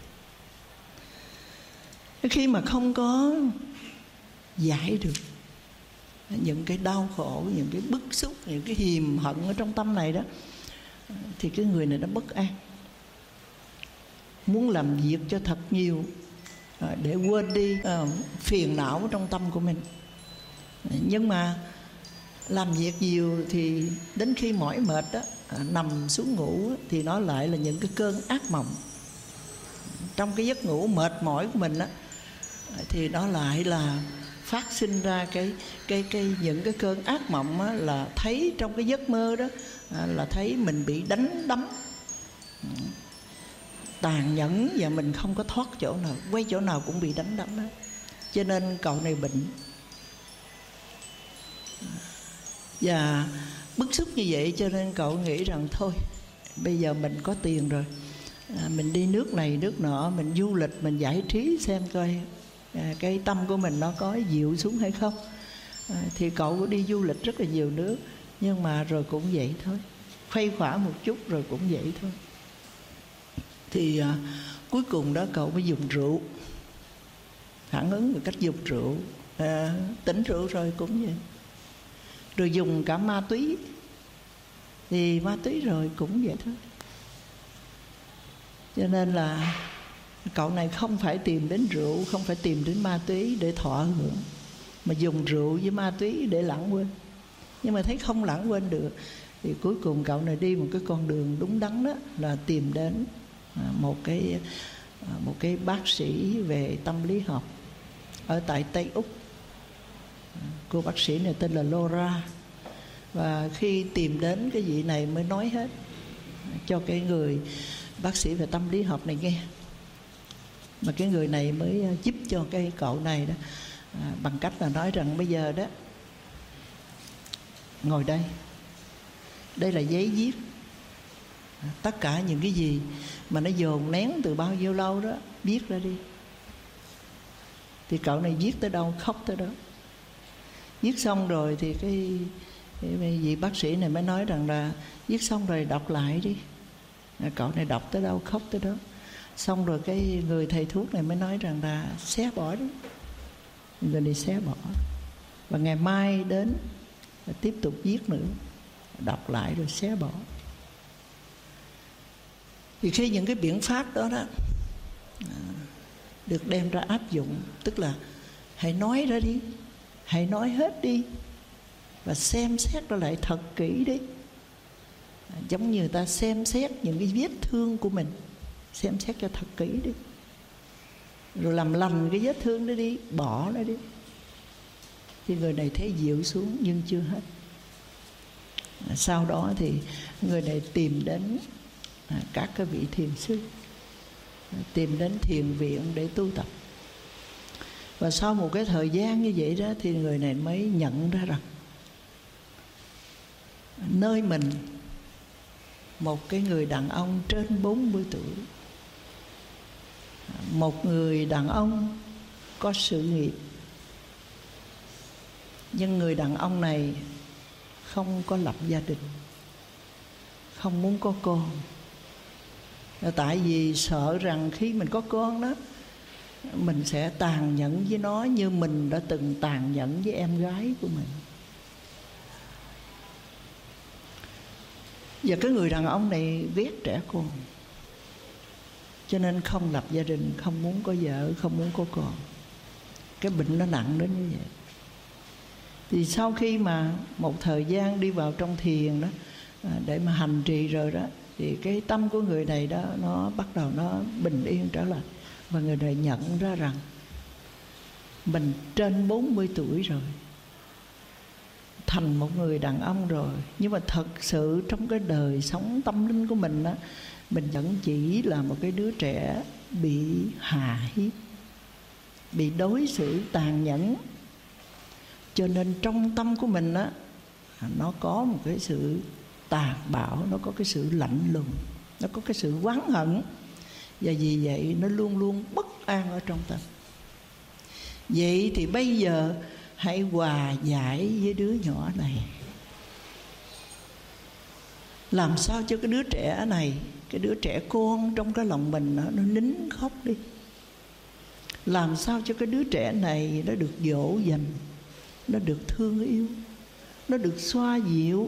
Khi mà không có giải được những cái đau khổ, những cái bức xúc, những cái hiềm hận ở trong tâm này đó, thì cái người này nó bất an, muốn làm việc cho thật nhiều để quên đi phiền não trong tâm của mình. Nhưng mà làm việc nhiều thì đến khi mỏi mệt đó, nằm xuống ngủ thì nó lại là những cái cơn ác mộng. Trong cái giấc ngủ mệt mỏi của mình đó, thì nó lại là phát sinh ra những cái cơn ác mộng đó, là thấy trong cái giấc mơ đó là thấy mình bị đánh đấm tàn nhẫn, và mình không có thoát chỗ nào, quay chỗ nào cũng bị đánh đấm đó. Cho nên cậu này bệnh. Và bức xúc như vậy cho nên cậu nghĩ rằng thôi, bây giờ mình có tiền rồi, mình đi nước này nước nọ, mình du lịch, mình giải trí xem coi cái tâm của mình nó có dịu xuống hay không. Thì cậu đi du lịch rất là nhiều nước, nhưng mà rồi cũng vậy thôi, khuây khỏa một chút rồi cũng vậy thôi. Thì cuối cùng đó cậu mới dùng rượu, phản ứng bằng cách dùng rượu. Tỉnh rượu rồi cũng vậy. Rồi dùng cả ma túy, thì ma túy rồi cũng vậy thôi. Cho nên là cậu này không phải tìm đến rượu, không phải tìm đến ma túy để thọ hưởng, mà dùng rượu với ma túy để lãng quên. Nhưng mà thấy không lãng quên được, thì cuối cùng cậu này đi một cái con đường đúng đắn đó, là tìm đến một cái bác sĩ về tâm lý học ở tại Tây Úc. Cô bác sĩ này tên là Laura. Và khi tìm đến cái vị này mới nói hết cho cái người bác sĩ về tâm lý học này nghe. Mà cái người này mới giúp cho cái cậu này đó, bằng cách là nói rằng bây giờ đó, ngồi đây, đây là giấy viết, tất cả những cái gì mà nó dồn nén từ bao nhiêu lâu đó, viết ra đi. Thì cậu này viết tới đâu khóc tới đó. Viết xong rồi thì cái vị bác sĩ này mới nói rằng là viết xong rồi đọc lại đi. Cậu này đọc tới đâu khóc tới đó. Xong rồi cái người thầy thuốc này mới nói rằng là xé bỏ đi. Người này xé bỏ. Và ngày mai đến tiếp tục viết nữa, đọc lại rồi xé bỏ. Thì khi những cái biện pháp đó được đem ra áp dụng, tức là hãy nói ra đi, hãy nói hết đi, và xem xét ra lại thật kỹ đi. Giống như ta xem xét những cái vết thương của mình, xem xét cho thật kỹ đi, rồi làm lành cái vết thương đó đi, bỏ nó đi. Thì người này thấy dịu xuống, nhưng chưa hết. Sau đó thì người này tìm đến các cái vị thiền sư, tìm đến thiền viện để tu tập. Và sau một cái thời gian như vậy đó, thì người này mới nhận ra rằng nơi mình một cái người đàn ông trên 40 tuổi, một người đàn ông có sự nghiệp, nhưng người đàn ông này không có lập gia đình, không muốn có con. Tại vì sợ rằng khi mình có con đó, mình sẽ tàn nhẫn với nó như mình đã từng tàn nhẫn với em gái của mình. Và cái người đàn ông này ghét trẻ con, cho nên không lập gia đình, không muốn có vợ, không muốn có con. Cái bệnh nó nặng đến như vậy. Thì sau khi mà một thời gian đi vào trong thiền đó, để mà hành trì rồi đó, thì cái tâm của người này đó nó bắt đầu nó bình yên trở lại. Và người này nhận ra rằng mình trên 40 tuổi rồi, thành một người đàn ông rồi, nhưng mà thật sự trong cái đời sống tâm linh của mình á, mình vẫn chỉ là một cái đứa trẻ bị hà hiếp, bị đối xử tàn nhẫn. Cho nên trong tâm của mình á, nó có một cái sự tàn bạo, nó có cái sự lạnh lùng, nó có cái sự oán hận. Và vì vậy nó luôn luôn bất an ở trong tâm. Vậy thì bây giờ hãy hòa giải với đứa nhỏ này. Làm sao cho cái đứa trẻ này, cái đứa trẻ con trong cái lòng mình nó nín khóc đi. Làm sao cho cái đứa trẻ này nó được dỗ dành, nó được thương yêu, nó được xoa dịu.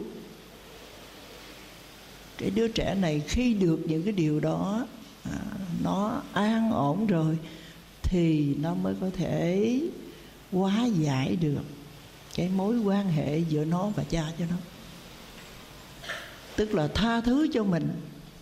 Cái đứa trẻ này khi được những cái điều đó, nó an ổn rồi, thì nó mới có thể hóa giải được cái mối quan hệ giữa nó và cha cho nó. Tức là tha thứ cho mình.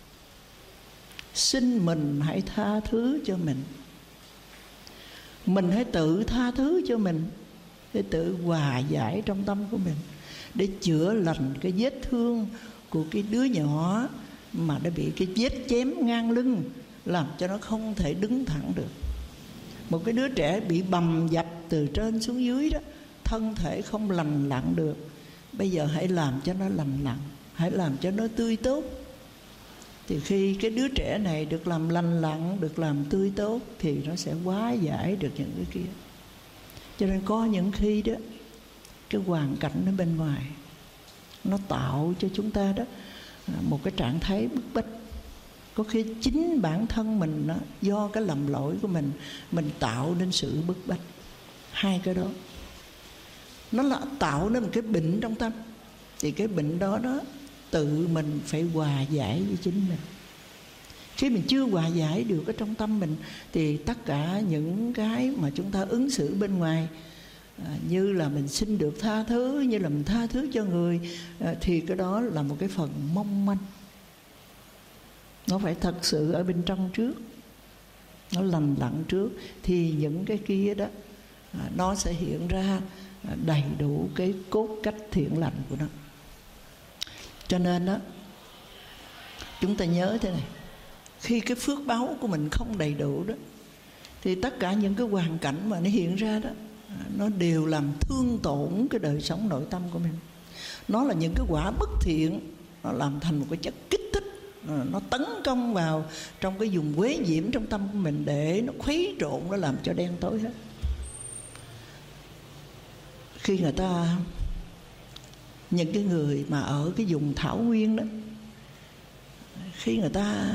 Xin mình hãy tha thứ cho mình. Mình hãy tự tha thứ cho mình, để tự hòa giải trong tâm của mình, để chữa lành cái vết thương của cái đứa nhỏ mà nó bị cái vết chém ngang lưng, làm cho nó không thể đứng thẳng được. Một cái đứa trẻ bị bầm dập từ trên xuống dưới đó, thân thể không lành lặn được. Bây giờ hãy làm cho nó lành lặn, hãy làm cho nó tươi tốt. Thì khi cái đứa trẻ này được làm lành lặn, được làm tươi tốt, thì nó sẽ hóa giải được những cái kia. Cho nên có những khi đó, cái hoàn cảnh ở bên ngoài nó tạo cho chúng ta đó một cái trạng thái bức bách. Có khi chính bản thân mình đó, do cái lầm lỗi của mình tạo nên sự bức bách. Hai cái đó nó là tạo nên một cái bệnh trong tâm. Thì cái bệnh đó tự mình phải hòa giải với chính mình. Khi mình chưa hòa giải được ở trong tâm mình, thì tất cả những cái mà chúng ta ứng xử bên ngoài, như là mình xin được tha thứ, như là mình tha thứ cho người, thì cái đó là một cái phần mong manh. Nó phải thật sự ở bên trong trước, nó lành lặn trước, thì những cái kia đó nó sẽ hiện ra đầy đủ cái cốt cách thiện lành của nó. Cho nên đó, chúng ta nhớ thế này, khi cái phước báu của mình không đầy đủ đó, thì tất cả những cái hoàn cảnh mà nó hiện ra đó, nó đều làm thương tổn cái đời sống nội tâm của mình. Nó là những cái quả bất thiện, nó làm thành một cái chất kích thích, nó tấn công vào trong cái vùng quế nhiễm trong tâm của mình, để nó khuấy trộn, nó làm cho đen tối hết. Khi người ta, những cái người mà ở cái vùng thảo nguyên đó, khi người ta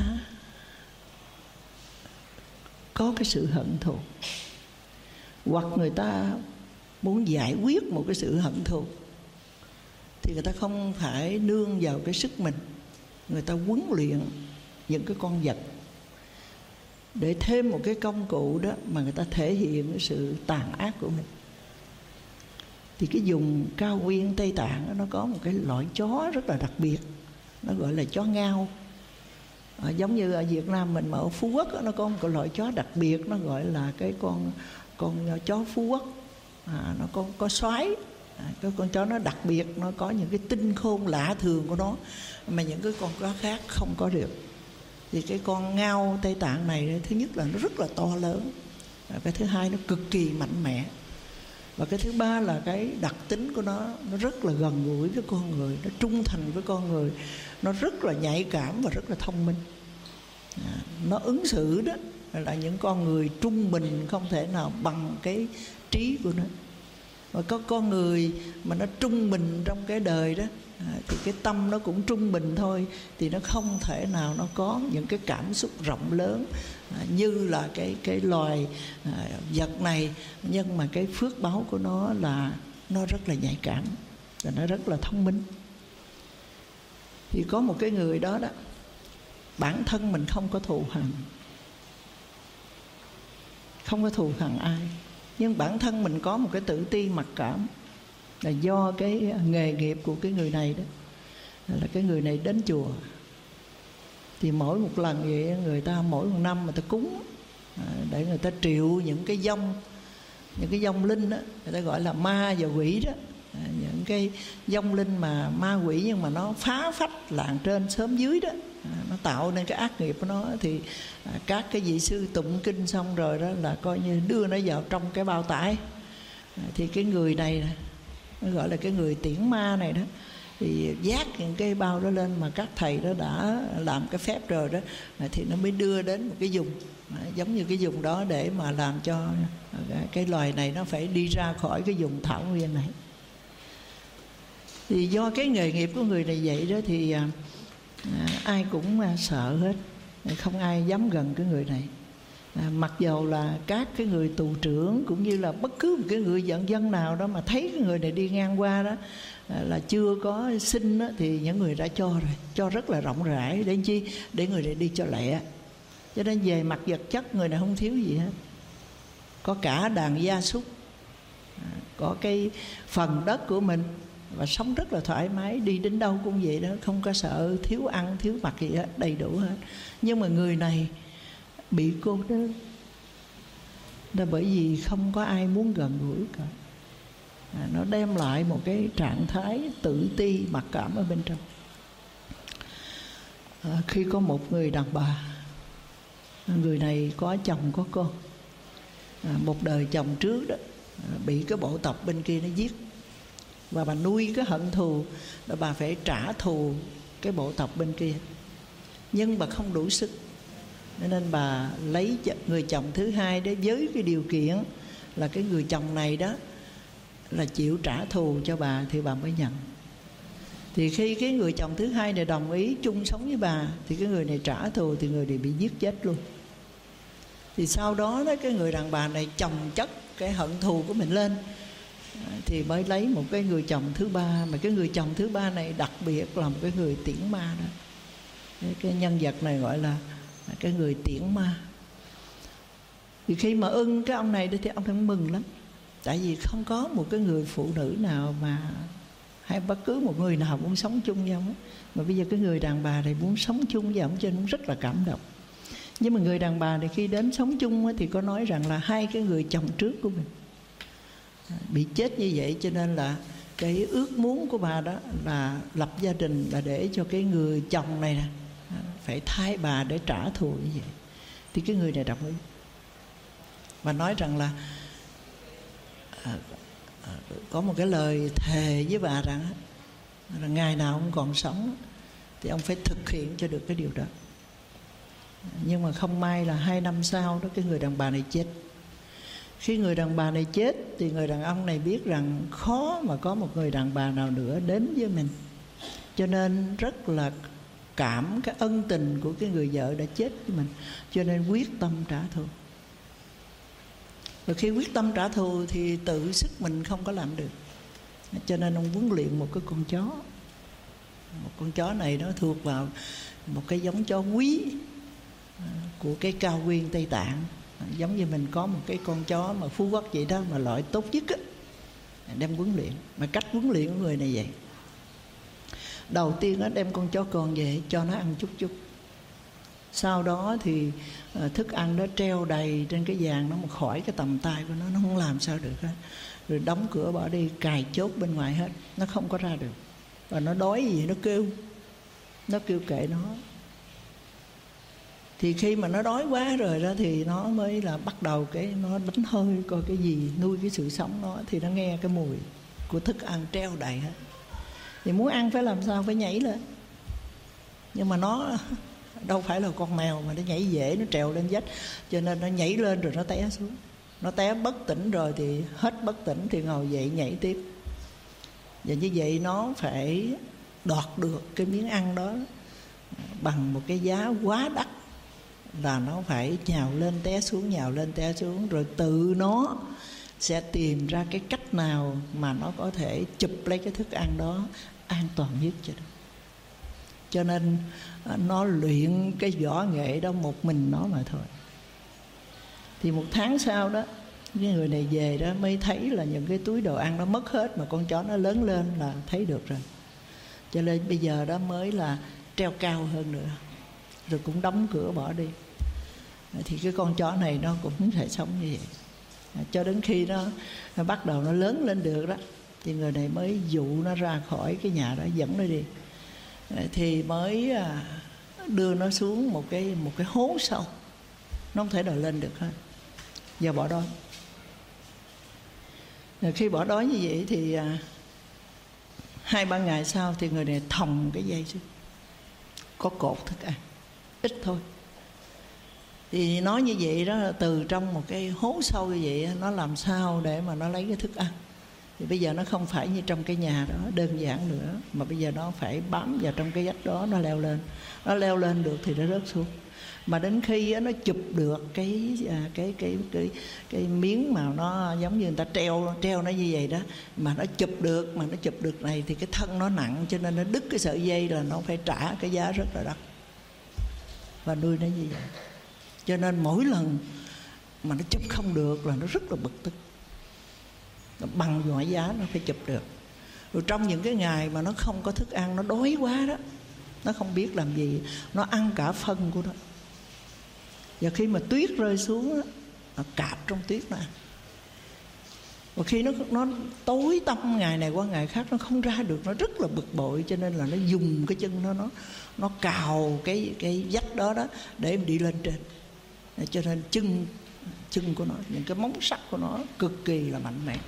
có cái sự hận thù, hoặc người ta muốn giải quyết một cái sự hận thù, thì người ta không phải nương vào cái sức mình. Người ta huấn luyện những cái con vật để thêm một cái công cụ đó mà người ta thể hiện cái sự tàn ác của mình. Thì cái vùng cao nguyên Tây Tạng đó, nó có một cái loại chó rất là đặc biệt, nó gọi là chó ngao. Giống như ở Việt Nam mình mà ở Phú Quốc đó, nó có một cái loại chó đặc biệt, nó gọi là cái con chó Phú Quốc. Nó có xoáy. Cái con chó nó đặc biệt, nó có những cái tinh khôn lạ thường của nó mà những cái con chó khác không có được. Thì cái con ngao Tây Tạng này, thứ nhất là nó rất là to lớn, cái thứ hai nó cực kỳ mạnh mẽ, và cái thứ ba là cái đặc tính của nó rất là gần gũi với con người, nó trung thành với con người, nó rất là nhạy cảm và rất là thông minh. Nó ứng xử đó là những con người trung bình, không thể nào bằng cái trí của nó. Và có con người mà nó trung bình trong cái đời đó, thì cái tâm nó cũng trung bình thôi, thì nó không thể nào nó có những cái cảm xúc rộng lớn như là cái loài vật này. Nhưng mà cái phước báu của nó là nó rất là nhạy cảm và nó rất là thông minh. Thì có một cái người đó đó, bản thân mình không có thù hằn, không có thù hằn ai, nhưng bản thân mình có một cái tự ti mặc cảm, là do cái nghề nghiệp của cái người này đó, là cái người này đến chùa Thì mỗi một lần vậy người ta mỗi một năm người ta cúng để người ta triệu những cái vong linh đó, người ta gọi là ma và quỷ đó. Những cái vong linh mà ma quỷ nhưng mà nó phá phách làng trên xóm dưới đó, nó tạo nên cái ác nghiệp của nó. Thì các cái vị sư tụng kinh xong rồi đó là coi như đưa nó vào trong cái bao tải. Thì cái người này nó gọi là cái người tiễn ma này đó, thì vác những cái bao đó lên mà các thầy đó đã làm cái phép rồi đó, thì nó mới đưa đến một cái vùng giống như cái vùng đó để mà làm cho cái loài này nó phải đi ra khỏi cái vùng thảo nguyên này. Thì do cái nghề nghiệp của người này vậy đó thì ai cũng sợ hết, không ai dám gần cái người này. Mặc dầu là các cái người tù trưởng cũng như là bất cứ một cái người dân nào đó mà thấy cái người này đi ngang qua đó là chưa có xin đó, thì những người đã cho rồi, cho rất là rộng rãi. Để chi? Để người này đi cho lẹ. Cho nên về mặt vật chất người này không thiếu gì hết, có cả đàn gia súc, có cái phần đất của mình, và sống rất là thoải mái, đi đến đâu cũng vậy đó, không có sợ thiếu ăn thiếu mặc gì hết, đầy đủ hết. Nhưng mà người này bị cô đơn, là bởi vì không có ai muốn gần gũi cả. Nó đem lại một cái trạng thái tự ti, mặc cảm ở bên trong. Khi có một người đàn bà, người này có chồng có con, một đời chồng trước đó bị cái bộ tộc bên kia nó giết, và bà nuôi cái hận thù là bà phải trả thù cái bộ tộc bên kia, nhưng bà không đủ sức, nên bà lấy người chồng thứ hai đấy, với cái điều kiện là cái người chồng này đó là chịu trả thù cho bà thì bà mới nhận. Thì khi cái người chồng thứ hai này đồng ý chung sống với bà thì cái người này trả thù thì người này bị giết chết luôn. Thì sau đó cái người đàn bà này chồng chất cái hận thù của mình lên, thì mới lấy một cái người chồng thứ ba. Mà cái người chồng thứ ba này đặc biệt là một cái người tiễn ma đó. Cái nhân vật này gọi là cái người tiễn ma. Thì khi mà ưng cái ông này thì ông ấy mừng lắm, tại vì không có một cái người phụ nữ nào mà hay bất cứ một người nào muốn sống chung với ông. Mà bây giờ cái người đàn bà này muốn sống chung với ông, cho nên ông rất là cảm động. Nhưng mà người đàn bà này khi đến sống chung thì có nói rằng là hai cái người chồng trước của mình bị chết như vậy, cho nên là cái ước muốn của bà đó là lập gia đình, là để cho cái người chồng này nè phải thay bà để trả thù như vậy. Thì cái người này đồng ý và nói rằng là có một cái lời thề với bà rằng là ngày nào ông còn sống thì ông phải thực hiện cho được cái điều đó. Nhưng mà không may là 2 năm sau đó cái người đàn bà này chết. Khi người đàn bà này chết thì người đàn ông này biết rằng khó mà có một người đàn bà nào nữa đến với mình, cho nên rất là cảm cái ân tình của cái người vợ đã chết với mình, cho nên quyết tâm trả thù. Và khi quyết tâm trả thù thì tự sức mình không có làm được, cho nên ông huấn luyện một cái con chó. Một con chó này nó thuộc vào một cái giống chó quý của cái cao nguyên Tây Tạng. Giống như mình có một cái con chó mà Phú Quốc vậy đó, mà loại tốt nhất á, đem huấn luyện. Mà cách huấn luyện của người này vậy: đầu tiên nó đem con chó con về cho nó ăn chút chút. Sau đó thì thức ăn nó treo đầy trên cái vàng nó, mà khỏi cái tầm tay của nó không làm sao được hết. Rồi đóng cửa bỏ đi, cài chốt bên ngoài hết, nó không có ra được. Và nó đói gì nó kêu kệ nó. Thì khi mà nó đói quá rồi đó thì nó mới là bắt đầu nó đánh hơi coi cái gì nuôi cái sự sống nó. Thì nó nghe cái mùi của thức ăn treo đầy hết, thì muốn ăn phải làm sao? Phải nhảy lên. Nhưng mà nó đâu phải là con mèo mà nó nhảy dễ, nó trèo lên vách, cho nên nó nhảy lên rồi nó té xuống. Nó té bất tỉnh rồi thì hết bất tỉnh thì ngồi dậy nhảy tiếp. Và như vậy nó phải đoạt được cái miếng ăn đó bằng một cái giá quá đắt, là nó phải nhào lên té xuống, nhào lên té xuống, rồi tự nó sẽ tìm ra cái cách nào mà nó có thể chụp lấy cái thức ăn đó an toàn nhất cho nó. Cho nên nó luyện cái võ nghệ đó một mình nó mà thôi. Thì 1 tháng sau đó, cái người này về đó mới thấy là những cái túi đồ ăn nó mất hết, mà con chó nó lớn lên là thấy được rồi. Cho nên bây giờ đó mới là treo cao hơn nữa. rồi cũng đóng cửa bỏ đi. Thì cái con chó này nó cũng phải sống như vậy. Cho đến khi nó bắt đầu nó lớn lên được đó, thì người này mới dụ nó ra khỏi cái nhà đó, dẫn nó đi. Thì mới đưa nó xuống một cái hố sâu, nó không thể nào lên được hết, và bỏ đói. Rồi khi bỏ đói như vậy thì 2-3 ngày sau thì người này thòng cái dây xuống, có cột thức ăn ít thôi. Thì nói như vậy đó, từ trong một cái hố sâu như vậy, nó làm sao để mà nó lấy cái thức ăn. Thì bây giờ nó không phải như trong cái nhà đó đơn giản nữa, mà bây giờ nó phải bám vào trong cái vách đó, nó leo lên. Nó leo lên được thì nó rớt xuống. Mà đến khi nó chụp được cái miếng mà nó giống như người ta treo nó như vậy đó, mà nó chụp được này, thì cái thân nó nặng, cho nên nó đứt cái sợi dây là nó phải trả cái giá rất là đắt, và nuôi nó như vậy. Cho nên mỗi lần mà nó chụp không được là nó rất là bực tức, bằng mọi giá nó phải chụp được. Rồi trong những cái ngày mà nó không có thức ăn, nó đói quá đó, nó không biết làm gì, nó ăn cả phân của nó. Và khi mà tuyết rơi xuống đó, nó cạp trong tuyết nó ăn. Và khi nó tối tăm ngày này qua ngày khác, nó không ra được, nó rất là bực bội. Cho nên là nó dùng cái chân nó cào cái vách đó để đi lên trên. Cho nên chân của nó, những cái móng sắc của nó cực kỳ là mạnh mẽ.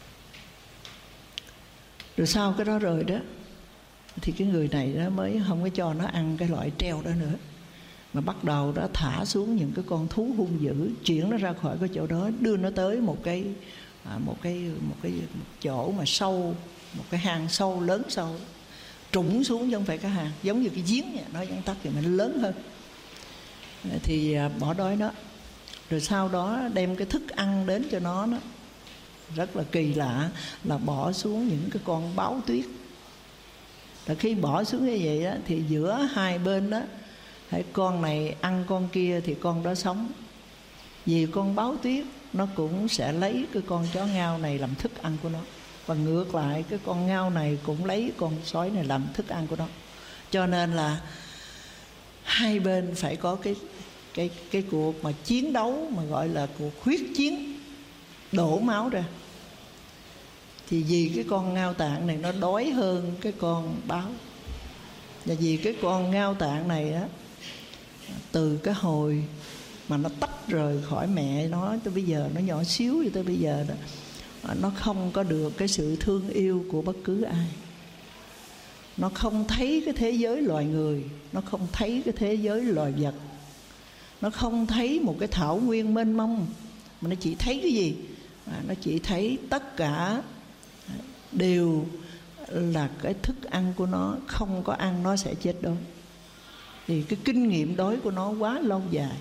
Rồi sau cái đó rồi đó, thì cái người này đó mới không có cho nó ăn cái loại treo đó nữa, mà bắt đầu đó thả xuống những cái con thú hung dữ, chuyển nó ra khỏi cái chỗ đó, đưa nó tới một chỗ mà sâu, một cái hang sâu lớn sâu, trũng xuống chứ không phải cái hang, giống như cái giếng vậy, nói vắn tắt thì mình lớn hơn. Thì bỏ đói nó. Rồi sau đó đem cái thức ăn đến cho nó rất là kỳ lạ, là bỏ xuống những cái con báo tuyết. Là khi bỏ xuống như vậy đó, thì giữa hai bên đó, hãy con này ăn con kia thì con đó sống. Vì con báo tuyết nó cũng sẽ lấy cái con chó ngao này làm thức ăn của nó, và ngược lại cái con ngao này cũng lấy con sói này làm thức ăn của nó. Cho nên là hai bên phải có cái cuộc mà chiến đấu mà gọi là cuộc huyết chiến, đổ máu ra. Thì vì cái con ngao tạng này nó đói hơn cái con báo, và vì cái con ngao tạng này á, từ cái hồi mà nó tách rời khỏi mẹ nó tới bây giờ, nó nhỏ xíu tới bây giờ đó, nó không có được cái sự thương yêu của bất cứ ai. Nó không thấy cái thế giới loài người, nó không thấy cái thế giới loài vật, nó không thấy một cái thảo nguyên mênh mông, mà nó chỉ thấy cái gì? Nó chỉ thấy tất cả đều là cái thức ăn của nó, không có ăn nó sẽ chết đói. Thì cái kinh nghiệm đói của nó quá lâu dài.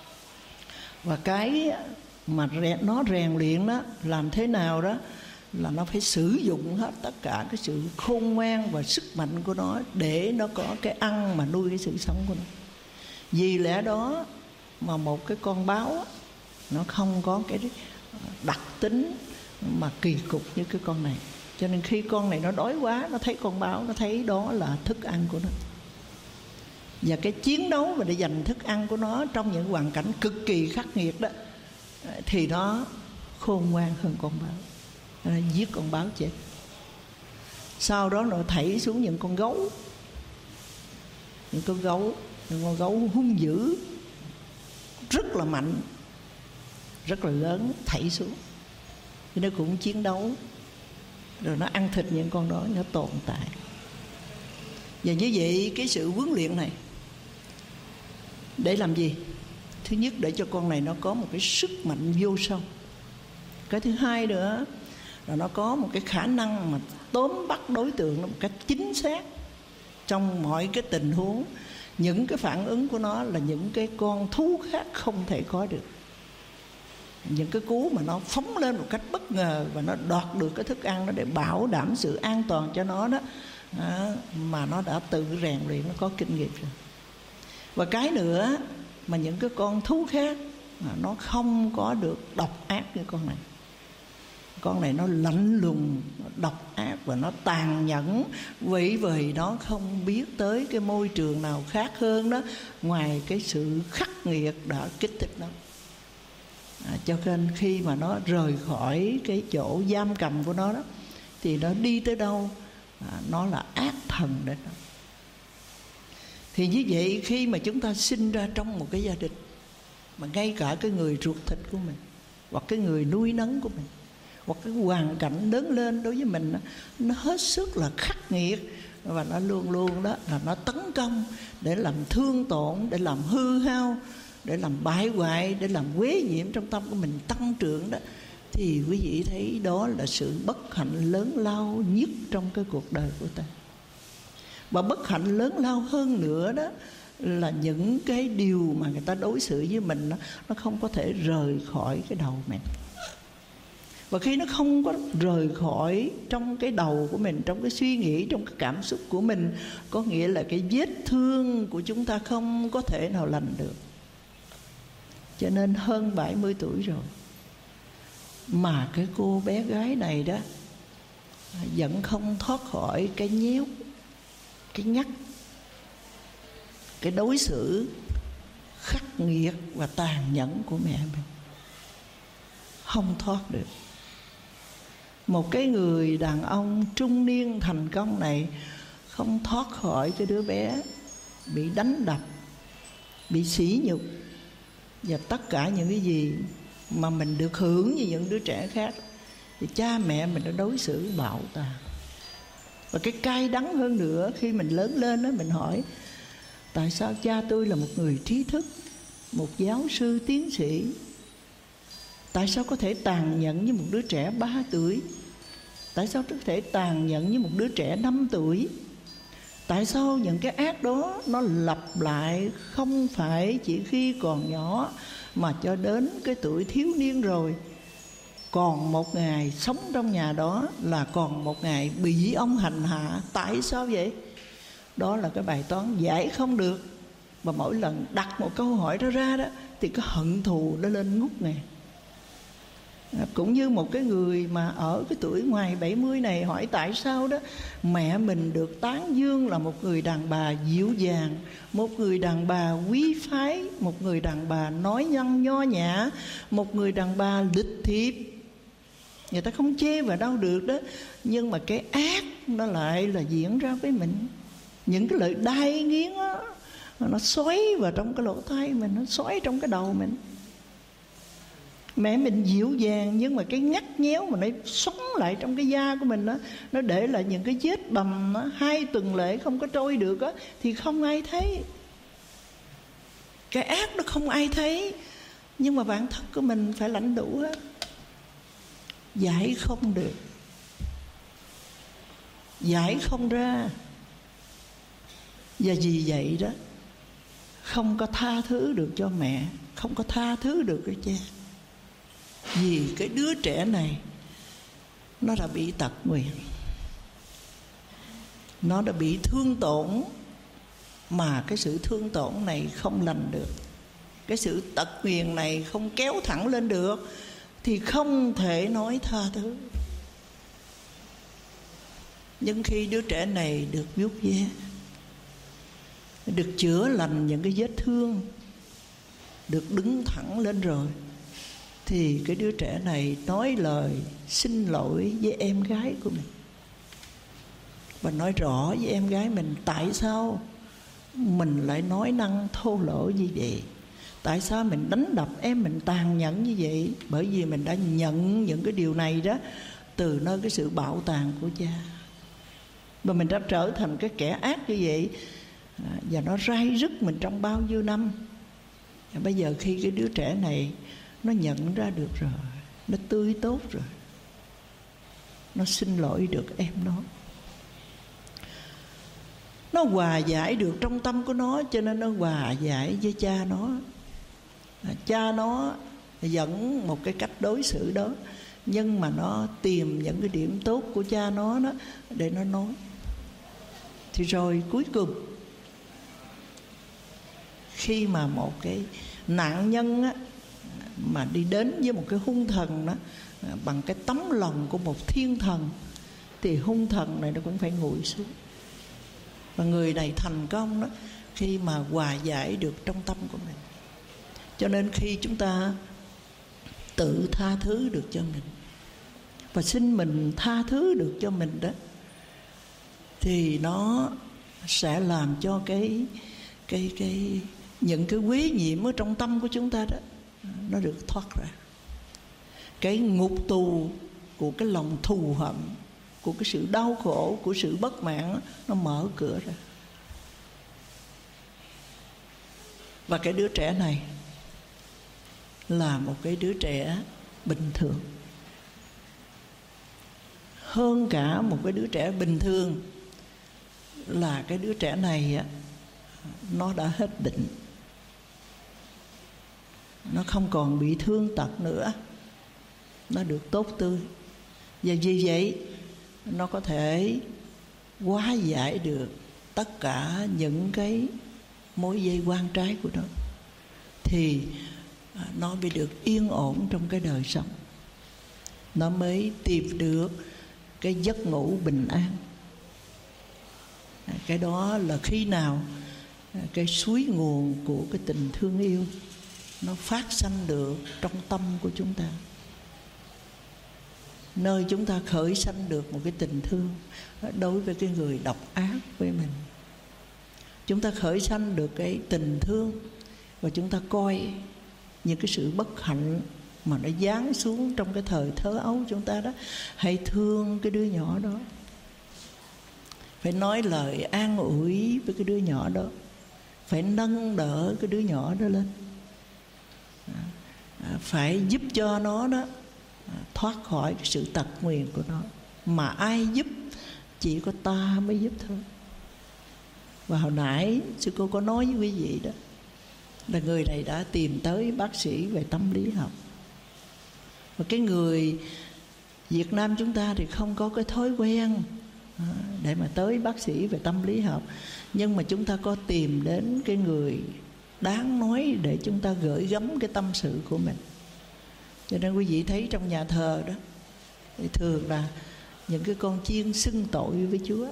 Và cái mà nó rèn luyện đó, làm thế nào đó là nó phải sử dụng hết tất cả cái sự khôn ngoan và sức mạnh của nó để nó có cái ăn mà nuôi cái sự sống của nó. Vì lẽ đó mà một cái con báo nó không có cái đặc tính mà kỳ cục như cái con này. Cho nên khi con này nó đói quá, nó thấy con báo, nó thấy đó là thức ăn của nó. Và cái chiến đấu mà để giành thức ăn của nó trong những hoàn cảnh cực kỳ khắc nghiệt đó, thì nó khôn ngoan hơn con báo. Nó giết con báo chết. Sau đó nó thảy xuống những con gấu, những con gấu hung dữ, rất là mạnh, rất là lớn, thảy xuống. Thì nó cũng chiến đấu, rồi nó ăn thịt những con đó, nó tồn tại. Và như vậy cái sự huấn luyện này để làm gì? Thứ nhất, để cho con này nó có một cái sức mạnh vô song. Cái thứ hai nữa là nó có một cái khả năng mà tóm bắt đối tượng một cách chính xác trong mọi cái tình huống. Những cái phản ứng của nó là những cái con thú khác không thể có được. Những cái cú mà nó phóng lên một cách bất ngờ và nó đoạt được cái thức ăn đó để bảo đảm sự an toàn cho nó đó, mà nó đã tự rèn luyện, nó có kinh nghiệm rồi. Và cái nữa mà những cái con thú khác mà nó không có được độc ác như con này. Con này nó lạnh lùng, nó độc ác và nó tàn nhẫn. Vì nó không biết tới cái môi trường nào khác hơn đó, ngoài cái sự khắc nghiệt đã kích thích nó. Cho nên khi mà nó rời khỏi cái chỗ giam cầm của nó đó, thì nó đi tới đâu nó là ác thần đến đó. Thì như vậy, khi mà chúng ta sinh ra trong một cái gia đình mà ngay cả cái người ruột thịt của mình, hoặc cái người nuôi nấng của mình, hoặc cái hoàn cảnh lớn lên đối với mình, nó hết sức là khắc nghiệt, và nó luôn luôn đó là nó tấn công để làm thương tổn, để làm hư hao, để làm bại hoại, để làm quế nhiễm trong tâm của mình tăng trưởng đó, thì quý vị thấy đó là sự bất hạnh lớn lao nhất trong cái cuộc đời của ta. Và bất hạnh lớn lao hơn nữa đó là những cái điều mà người ta đối xử với mình, nó không có thể rời khỏi cái đầu mình. Và khi nó không có rời khỏi trong cái đầu của mình, trong cái suy nghĩ, trong cái cảm xúc của mình, có nghĩa là cái vết thương của chúng ta không có thể nào lành được. Cho nên hơn 70 tuổi rồi mà cái cô bé gái này đó vẫn không thoát khỏi cái nhéo, cái nhắc, cái đối xử khắc nghiệt và tàn nhẫn của mẹ mình. Không thoát được. Một cái người đàn ông trung niên thành công này không thoát khỏi cái đứa bé bị đánh đập, bị sỉ nhục, và tất cả những cái gì mà mình được hưởng như những đứa trẻ khác, thì cha mẹ mình đã đối xử bạo tàn. Và cái cay đắng hơn nữa, khi mình lớn lên đó, mình hỏi tại sao cha tôi là một người trí thức, một giáo sư tiến sĩ, tại sao có thể tàn nhẫn với một đứa trẻ 3 tuổi? Tại sao có thể tàn nhẫn với một đứa trẻ 5 tuổi? Tại sao những cái ác đó nó lặp lại không phải chỉ khi còn nhỏ, mà cho đến cái tuổi thiếu niên rồi, còn một ngày sống trong nhà đó là còn một ngày bị ông hành hạ? Tại sao vậy? Đó là cái bài toán giải không được. Và mỗi lần đặt một câu hỏi đó ra đó, thì cái hận thù nó lên ngút ngàn. Cũng như một cái người mà ở cái tuổi ngoài 70 này hỏi tại sao đó mẹ mình được tán dương là một người đàn bà dịu dàng, một người đàn bà quý phái, một người đàn bà nói năng nho nhã, một người đàn bà lịch thiệp. Người ta không chê vào đâu được đó, nhưng mà cái ác nó lại là diễn ra với mình. Những cái lời đai nghiến đó, nó xoáy vào trong cái lỗ tai mình, nó xoáy trong cái đầu mình. Mẹ mình dịu dàng, nhưng mà cái ngắt nhéo mà nó sống lại trong cái da của mình đó, nó để lại những cái vết bầm đó, 2 tuần lễ không có trôi được đó, thì không ai thấy. Cái ác nó không ai thấy, nhưng mà bản thân của mình phải lãnh đủ hết. Giải không được, giải không ra. Và vì vậy đó, không có tha thứ được cho mẹ, không có tha thứ được cho cha. Vì cái đứa trẻ này nó đã bị tật nguyền, nó đã bị thương tổn, mà cái sự thương tổn này không lành được, cái sự tật nguyền này không kéo thẳng lên được, thì không thể nói tha thứ. Nhưng khi đứa trẻ này được vuốt ve, được chữa lành những cái vết thương, được đứng thẳng lên rồi, thì cái đứa trẻ này nói lời xin lỗi với em gái của mình, và nói rõ với em gái mình tại sao mình lại nói năng thô lỗ như vậy, tại sao mình đánh đập em mình tàn nhẫn như vậy. Bởi vì mình đã nhận những cái điều này đó từ nơi cái sự bạo tàn của cha, và mình đã trở thành cái kẻ ác như vậy, và nó rai rứt mình trong bao nhiêu năm. Và bây giờ khi cái đứa trẻ này nó nhận ra được rồi, nó tươi tốt rồi, nó xin lỗi được em nó hòa giải được trong tâm của nó, cho nên nó hòa giải với cha nó. Cha nó dẫn một cái cách đối xử đó, nhưng mà nó tìm những cái điểm tốt của cha nó đó để nó nói. Thì rồi cuối cùng, khi mà một cái nạn nhân á, mà đi đến với một cái hung thần đó, bằng cái tấm lòng của một thiên thần, thì hung thần này nó cũng phải nguội xuống. Và người này thành công đó khi mà hòa giải được trong tâm của mình. Cho nên khi chúng ta tự tha thứ được cho mình và xin mình tha thứ được cho mình đó, thì nó sẽ làm cho những cái uế nhiễm ở trong tâm của chúng ta đó nó được thoát ra. Cái ngục tù của cái lòng thù hận, của cái sự đau khổ, của sự bất mãn, nó mở cửa ra. Và cái đứa trẻ này là một cái đứa trẻ bình thường. Hơn cả một cái đứa trẻ bình thường là cái đứa trẻ này nó đã hết bệnh, nó không còn bị thương tật nữa, nó được tốt tươi. Và vì vậy nó có thể hóa giải được tất cả những cái mối dây quan trái của nó, thì nó mới được yên ổn trong cái đời sống. Nó mới tìm được cái giấc ngủ bình an. Cái đó là khi nào cái suối nguồn của cái tình thương yêu nó phát sanh được trong tâm của chúng ta, nơi chúng ta khởi sanh được một cái tình thương đối với cái người độc ác với mình. Chúng ta khởi sanh được cái tình thương, và chúng ta coi những cái sự bất hạnh mà nó giáng xuống trong cái thời thơ ấu chúng ta đó, hãy thương cái đứa nhỏ đó, phải nói lời an ủi với cái đứa nhỏ đó, phải nâng đỡ cái đứa nhỏ đó lên, phải giúp cho nó đó thoát khỏi cái sự tật nguyền của nó. Mà ai giúp? Chỉ có ta mới giúp thôi. Và hồi nãy sư cô có nói với quý vị đó, là người này đã tìm tới bác sĩ về tâm lý học. Và cái người Việt Nam chúng ta thì không có cái thói quen để mà tới bác sĩ về tâm lý học. Nhưng mà chúng ta có tìm đến cái người đáng nói để chúng ta gửi gắm cái tâm sự của mình. Cho nên quý vị thấy trong nhà thờ đó thì thường là những cái con chiên xưng tội với Chúa.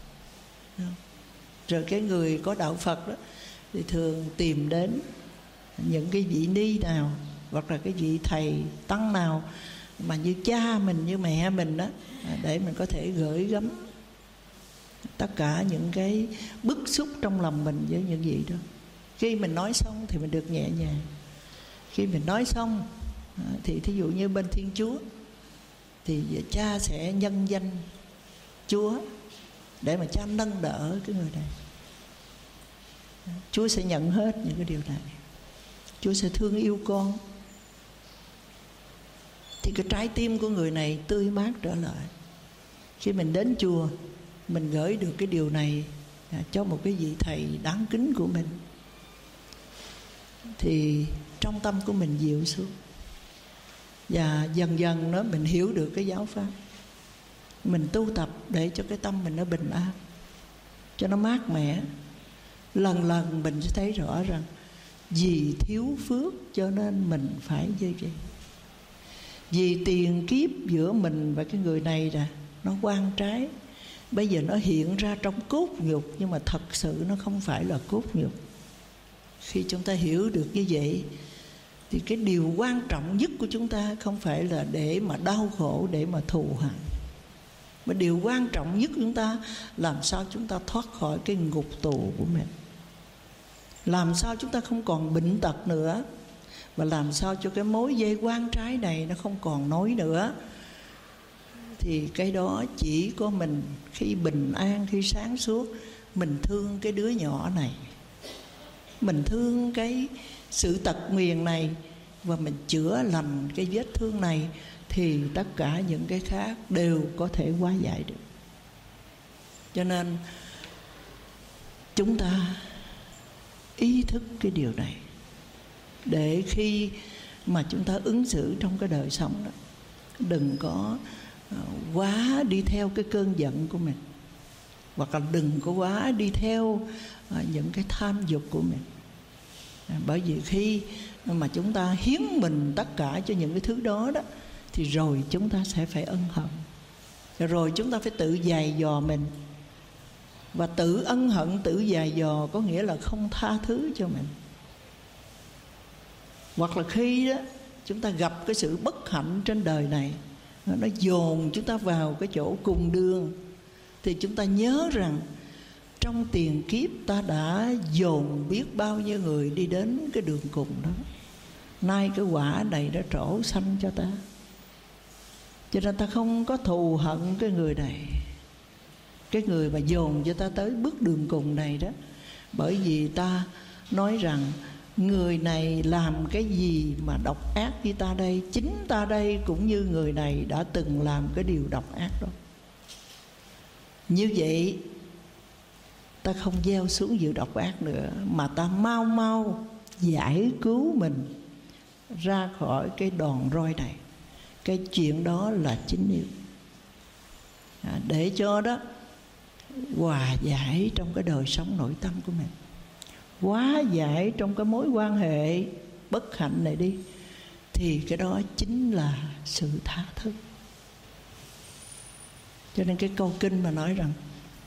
Rồi cái người có đạo Phật đó thì thường tìm đến những cái vị ni nào, hoặc là cái vị thầy tăng nào mà như cha mình, như mẹ mình đó, để mình có thể gửi gắm tất cả những cái bức xúc trong lòng mình với những vị đó. Khi mình nói xong thì mình được nhẹ nhàng. Khi mình nói xong thì thí dụ như bên Thiên Chúa thì cha sẽ nhân danh Chúa để mà cha nâng đỡ cái người này. Chúa sẽ nhận hết những cái điều này. Chúa sẽ thương yêu con. Thì cái trái tim của người này tươi mát trở lại. Khi mình đến chùa, mình gửi được cái điều này cho một cái vị thầy đáng kính của mình, thì trong tâm của mình dịu xuống. Và dần dần đó mình hiểu được cái giáo pháp. Mình tu tập để cho cái tâm mình nó bình an, cho nó mát mẻ. Lần lần mình sẽ thấy rõ rằng vì thiếu phước cho nên mình phải như vậy. Vì tiền kiếp giữa mình và cái người này là nó oan trái. Bây giờ nó hiện ra trong cốt nhục, nhưng mà thật sự nó không phải là cốt nhục. Khi chúng ta hiểu được như vậy thì cái điều quan trọng nhất của chúng ta không phải là để mà đau khổ, để mà thù hằn, mà điều quan trọng nhất của chúng ta làm sao chúng ta thoát khỏi cái ngục tù của mình, làm sao chúng ta không còn bệnh tật nữa, và làm sao cho cái mối dây quan trái này nó không còn nối nữa. Thì cái đó chỉ có mình khi bình an, khi sáng suốt, mình thương cái đứa nhỏ này, mình thương cái sự tật nguyền này, và mình chữa lành cái vết thương này, thì tất cả những cái khác đều có thể hóa giải được. Cho nên chúng ta ý thức cái điều này, để khi mà chúng ta ứng xử trong cái đời sống đó, đừng có quá đi theo cái cơn giận của mình, hoặc là đừng có quá đi theo những cái tham dục của mình. Bởi vì khi mà chúng ta hiến mình tất cả cho những cái thứ đó đó, thì rồi chúng ta sẽ phải ân hận. Rồi chúng ta phải tự dày dò mình. Và tự ân hận, tự dày dò có nghĩa là không tha thứ cho mình. Hoặc là khi đó chúng ta gặp cái sự bất hạnh trên đời này, nó dồn chúng ta vào cái chỗ cùng đường, thì chúng ta nhớ rằng trong tiền kiếp ta đã dồn biết bao nhiêu người đi đến cái đường cùng đó. Nay cái quả này đã trổ sanh cho ta, cho nên ta không có thù hận cái người này, cái người mà dồn cho ta tới bước đường cùng này đó. Bởi vì ta nói rằng người này làm cái gì mà độc ác với ta đây, chính ta đây cũng như người này đã từng làm cái điều độc ác đó. Như vậy ta không gieo xuống dự độc ác nữa, mà ta mau mau giải cứu mình ra khỏi cái đòn roi này. Cái chuyện đó là chính yếu, để cho đó hòa giải trong cái đời sống nội tâm của mình, hóa giải trong cái mối quan hệ bất hạnh này đi, thì cái đó chính là sự tha thứ. Cho nên cái câu kinh mà nói rằng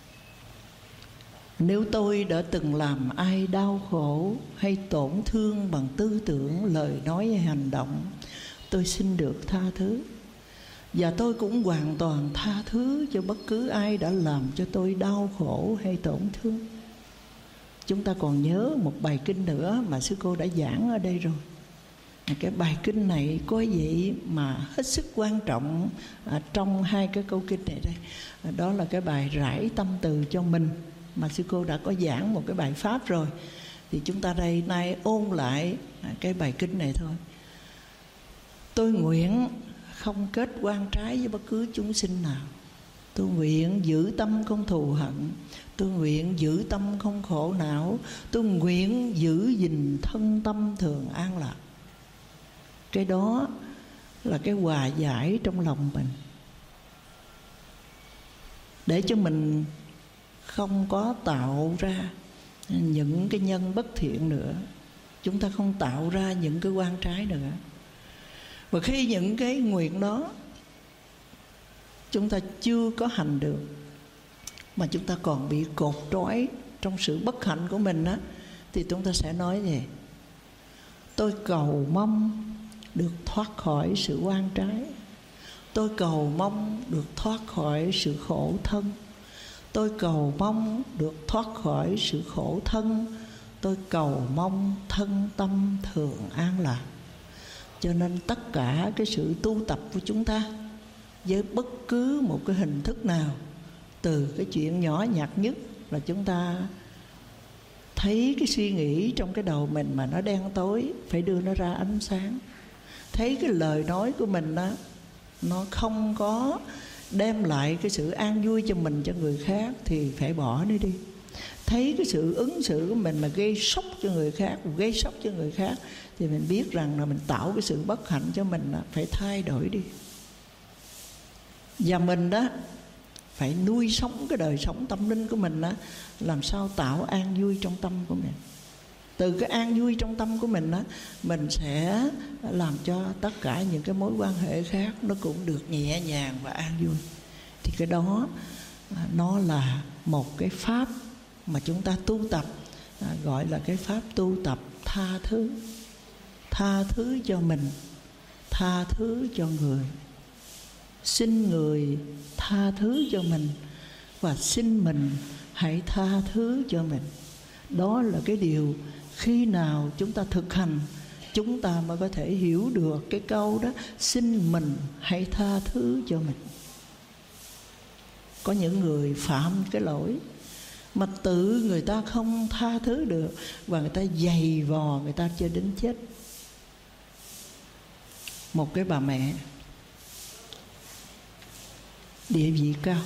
nếu tôi đã từng làm ai đau khổ hay tổn thương bằng tư tưởng, lời nói hay hành động, tôi xin được tha thứ. Và tôi cũng hoàn toàn tha thứ cho bất cứ ai đã làm cho tôi đau khổ hay tổn thương. Chúng ta còn nhớ một bài kinh nữa mà sư cô đã giảng ở đây rồi. Cái bài kinh này có vậy mà hết sức quan trọng trong hai cái câu kinh này đây. Đó là cái bài rải tâm từ cho mình, mà sư cô đã có giảng một cái bài pháp rồi. Thì chúng ta đây nay ôn lại cái bài kinh này thôi. Tôi nguyện không kết oan trái với bất cứ chúng sinh nào. Tôi nguyện giữ tâm không thù hận. Tôi nguyện giữ tâm không khổ não. Tôi nguyện giữ gìn thân tâm thường an lạc. Cái đó là cái hòa giải trong lòng mình, để cho mình không có tạo ra những cái nhân bất thiện nữa. Chúng ta không tạo ra những cái oan trái nữa. Và khi những cái nguyện đó chúng ta chưa có hành được, mà chúng ta còn bị cột trói trong sự bất hạnh của mình á, thì chúng ta sẽ nói gì? Tôi cầu mong được thoát khỏi sự oan trái. Tôi cầu mong được thoát khỏi sự khổ thân. Tôi cầu mong được thoát khỏi sự khổ thân. Tôi cầu mong thân tâm thường an lạc. Cho nên tất cả cái sự tu tập của chúng ta với bất cứ một cái hình thức nào, từ cái chuyện nhỏ nhặt nhất là chúng ta thấy cái suy nghĩ trong cái đầu mình mà nó đen tối, phải đưa nó ra ánh sáng. Thấy cái lời nói của mình đó, nó không có đem lại cái sự an vui cho mình, cho người khác, thì phải bỏ nó đi. Thấy cái sự ứng xử của mình mà gây sốc cho người khác, gây sốc cho người khác, thì mình biết rằng là mình tạo cái sự bất hạnh cho mình đó, phải thay đổi đi. Và mình đó phải nuôi sống cái đời sống tâm linh của mình đó, làm sao tạo an vui trong tâm của mình. Từ cái an vui trong tâm của mình đó, mình sẽ làm cho tất cả những cái mối quan hệ khác nó cũng được nhẹ nhàng và an vui. Thì cái đó nó là một cái pháp mà chúng ta tu tập, gọi là cái pháp tu tập tha thứ. Tha thứ cho mình, tha thứ cho người. Xin người tha thứ cho mình, và xin mình hãy tha thứ cho mình. Đó là cái điều khi nào chúng ta thực hành, chúng ta mới có thể hiểu được cái câu đó: xin mình hãy tha thứ cho mình. Có những người phạm cái lỗi mà tự người ta không tha thứ được, và người ta giày vò người ta cho đến chết. Một cái bà mẹ địa vị cao,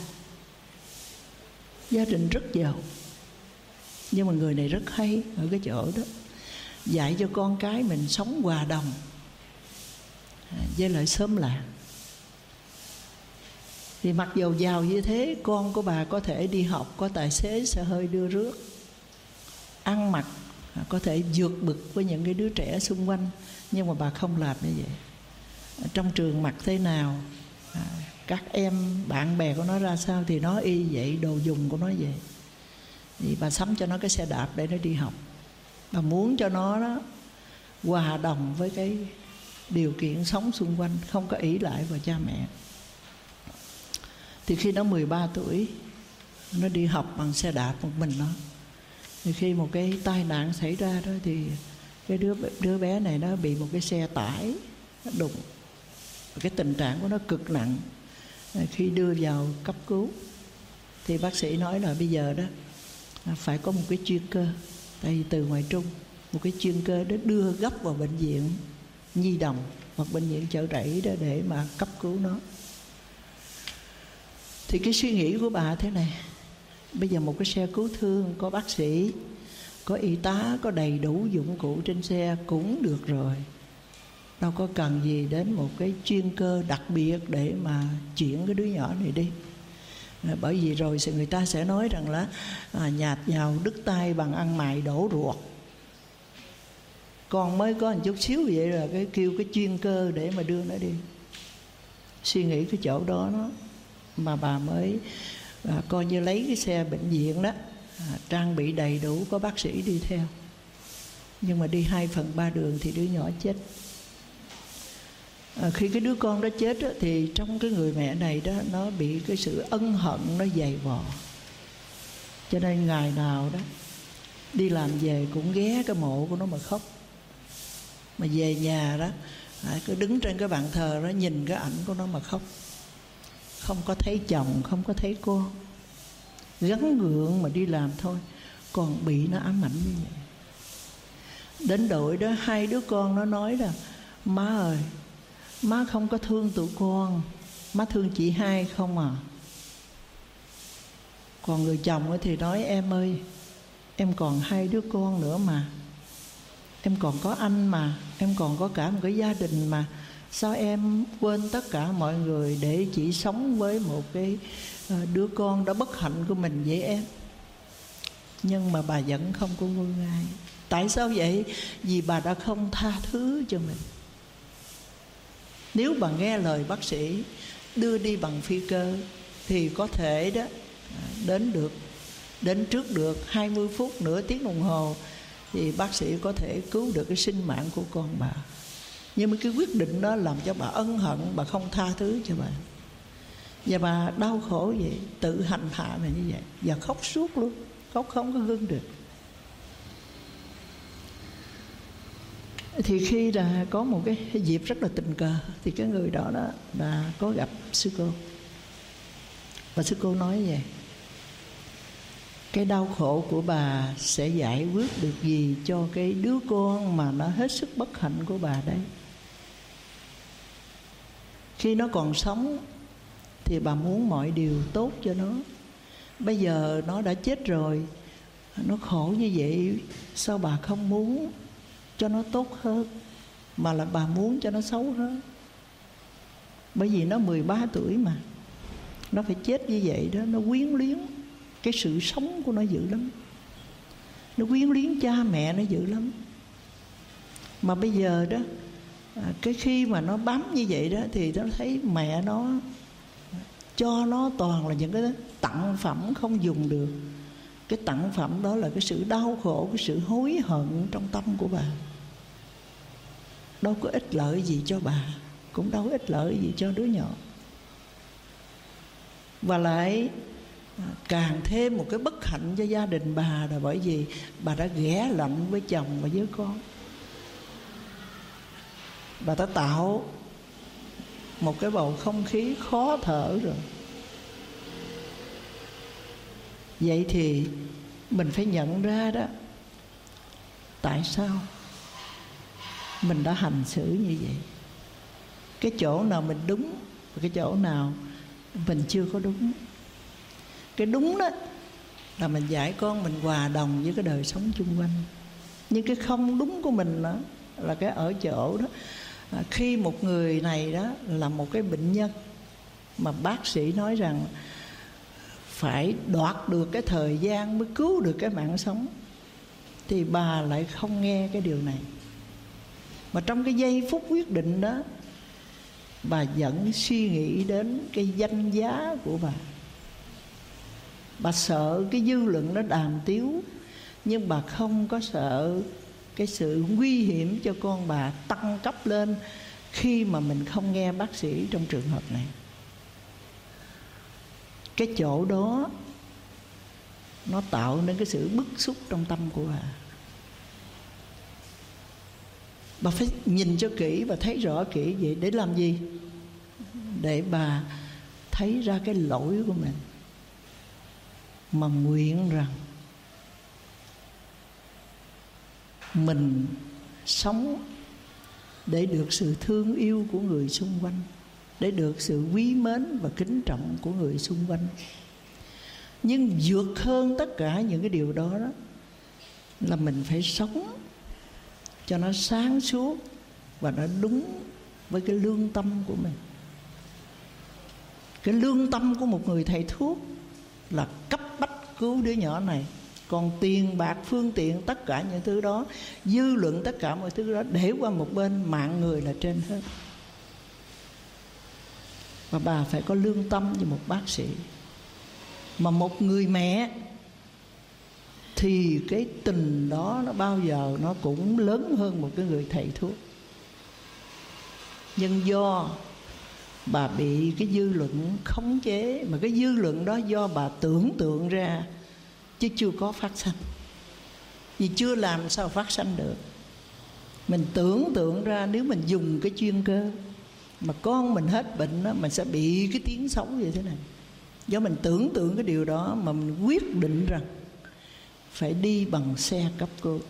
gia đình rất giàu, nhưng mà người này rất hay ở cái chỗ đó, dạy cho con cái mình sống hòa đồng với lại xóm làng. Thì mặc dù giàu như thế, con của bà có thể đi học, có tài xế xe hơi đưa rước, ăn mặc có thể vượt bực với những cái đứa trẻ xung quanh, nhưng mà bà không làm như vậy. trong trường mặc thế nào, các em bạn bè của nó ra sao thì nó y vậy, đồ dùng của nó vậy. Thì bà sắm cho nó cái xe đạp để nó đi học. Bà muốn cho nó đó hòa đồng với cái điều kiện sống xung quanh, không có ỷ lại vào cha mẹ. Thì khi nó 13 tuổi, nó đi học bằng xe đạp một mình nó. Thì khi một cái tai nạn xảy ra đó, thì cái đứa bé này nó bị một cái xe tải nó đụng. Cái tình trạng của nó cực nặng. Khi đưa vào cấp cứu thì bác sĩ nói là bây giờ đó phải có một cái chuyên cơ, tại vì từ ngoài Trung, một cái chuyên cơ đó đưa gấp vào bệnh viện nhi đồng hoặc bệnh viện Chợ Rẫy đó để mà cấp cứu nó. Thì cái suy nghĩ của bà thế này: bây giờ một cái xe cứu thương có bác sĩ, có y tá, có đầy đủ dụng cụ trên xe cũng được rồi, đâu có cần gì đến một cái chuyên cơ đặc biệt để mà chuyển cái đứa nhỏ này đi. Bởi vì rồi người ta sẽ nói rằng là nhà giàu đứt tay bằng ăn mày đổ ruột. Con mới có một chút xíu vậy là cái kêu cái chuyên cơ để mà đưa nó đi. Suy nghĩ cái chỗ đó nó mà bà mới coi như lấy cái xe bệnh viện đó, trang bị đầy đủ, có bác sĩ đi theo. Nhưng mà đi 2/3 đường thì đứa nhỏ chết. Khi cái đứa con đó chết đó, thì trong cái người mẹ này đó, nó bị cái sự ân hận nó dày vò. Cho nên ngày nào đó đi làm về cũng ghé cái mộ của nó mà khóc. Mà về nhà đó cứ đứng trên cái bàn thờ đó, nhìn cái ảnh của nó mà khóc. Không có thấy chồng, không có thấy con, gắng gượng mà đi làm thôi, còn bị nó ám ảnh như vậy. Đến đội đó hai đứa con nó nói là: má ơi, má không có thương tụi con, má thương chị hai không à. Còn người chồng thì nói: em ơi, em còn hai đứa con nữa mà, em còn có anh mà, em còn có cả một cái gia đình mà, sao em quên tất cả mọi người để chỉ sống với một cái đứa con đã bất hạnh của mình vậy em? Nhưng mà bà vẫn không có ngơi ngai. Tại sao vậy? Vì bà đã không tha thứ cho mình. Nếu bà nghe lời bác sĩ đưa đi bằng phi cơ thì có thể đó đến trước được 20 phút, nửa tiếng đồng hồ thì bác sĩ có thể cứu được cái sinh mạng của con bà. Nhưng mà cái quyết định đó làm cho bà ân hận, bà không tha thứ cho bà. Và bà đau khổ vậy, tự hành hạ mình như vậy, và khóc suốt luôn, khóc không có ngưng được. Thì khi là có một cái dịp rất là tình cờ, thì cái người đó đó là có gặp sư cô. Và sư cô nói vậy: cái đau khổ của bà sẽ giải quyết được gì cho cái đứa con mà nó hết sức bất hạnh của bà đấy. Khi nó còn sống thì bà muốn mọi điều tốt cho nó. Bây giờ nó đã chết rồi, nó khổ như vậy, sao bà không muốn cho nó tốt hơn, mà là bà muốn cho nó xấu hơn? Bởi vì nó 13 tuổi mà, nó phải chết như vậy đó. Nó quyến luyến cái sự sống của nó dữ lắm, nó quyến luyến cha mẹ nó dữ lắm. Mà bây giờ đó, cái khi mà nó bám như vậy đó, thì nó thấy mẹ nó cho nó toàn là những cái tặng phẩm không dùng được. Cái tặng phẩm đó là cái sự đau khổ, cái sự hối hận trong tâm của bà. Đâu có ích lợi gì cho bà, cũng đâu có ích lợi gì cho đứa nhỏ. Và lại càng thêm một cái bất hạnh cho gia đình bà là bởi vì bà đã ghẻ lạnh với chồng và với con. Bà đã tạo một cái bầu không khí khó thở rồi. Vậy thì mình phải nhận ra đó, tại sao mình đã hành xử như vậy. Cái chỗ nào mình đúng và cái chỗ nào mình chưa có đúng. Cái đúng đó là mình dạy con mình hòa đồng với cái đời sống chung quanh. Nhưng cái không đúng của mình đó là cái ở chỗ đó, khi một người này đó là một cái bệnh nhân mà bác sĩ nói rằng phải đoạt được cái thời gian mới cứu được cái mạng sống, thì bà lại không nghe cái điều này. Mà trong cái giây phút quyết định đó bà vẫn suy nghĩ đến cái danh giá của bà. Bà sợ cái dư luận nó đàm tiếu, nhưng bà không có sợ cái sự nguy hiểm cho con bà tăng cấp lên khi mà mình không nghe bác sĩ trong trường hợp này. Cái chỗ đó nó tạo nên cái sự bức xúc trong tâm của bà. Bà phải nhìn cho kỹ và thấy rõ kỹ vậy. Để làm gì? Để bà thấy ra cái lỗi của mình, mà nguyện rằng mình sống để được sự thương yêu của người xung quanh, để được sự quý mến và kính trọng của người xung quanh. Nhưng vượt hơn tất cả những cái điều đó, là mình phải sống cho nó sáng suốt và nó đúng với cái lương tâm của mình. Cái lương tâm của một người thầy thuốc là cấp bách cứu đứa nhỏ này. Còn tiền bạc, phương tiện, tất cả những thứ đó, dư luận, tất cả mọi thứ đó để qua một bên, mạng người là trên hết. Và bà phải có lương tâm như một bác sĩ. Mà một người mẹ thì cái tình đó nó bao giờ nó cũng lớn hơn một cái người thầy thuốc. Nhưng do bà bị cái dư luận khống chế, mà cái dư luận đó do bà tưởng tượng ra chứ chưa có phát sanh. Vì chưa làm sao phát sanh được. Mình tưởng tượng ra nếu mình dùng cái chuyên cơ mà con mình hết bệnh đó, mình sẽ bị cái tiếng xấu như thế này. Do mình tưởng tượng cái điều đó mà mình quyết định rằng phải đi bằng xe cấp cứu.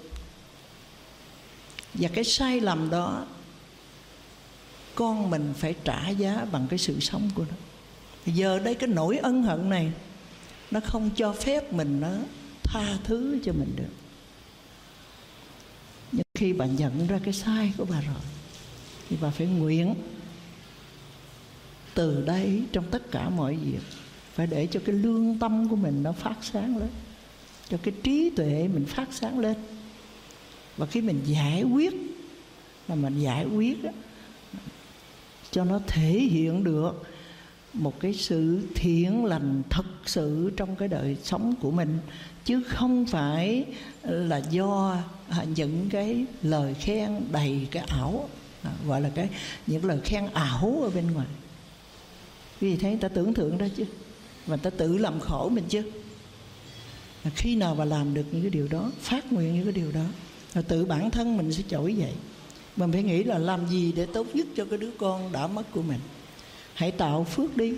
Và cái sai lầm đó con mình phải trả giá bằng cái sự sống của nó. Giờ đây cái nỗi ân hận này nó không cho phép mình nó tha thứ cho mình được. Nhưng khi bà nhận ra cái sai của bà rồi thì bà phải nguyện từ đây trong tất cả mọi việc phải để cho cái lương tâm của mình nó phát sáng lên, cho cái trí tuệ mình phát sáng lên. Và khi mình giải quyết, mà mình giải quyết đó, cho nó thể hiện được một cái sự thiện lành thật sự trong cái đời sống của mình, chứ không phải là do những cái lời khen đầy cái ảo, gọi là những lời khen ảo ở bên ngoài. Vì thế người ta tưởng tượng ra chứ, và người ta tự làm khổ mình chứ. Khi nào mà làm được những cái điều đó, phát nguyện những cái điều đó, rồi tự bản thân mình sẽ trỗi dậy. Mình phải nghĩ là làm gì để tốt nhất cho cái đứa con đã mất của mình. Hãy tạo phước đi.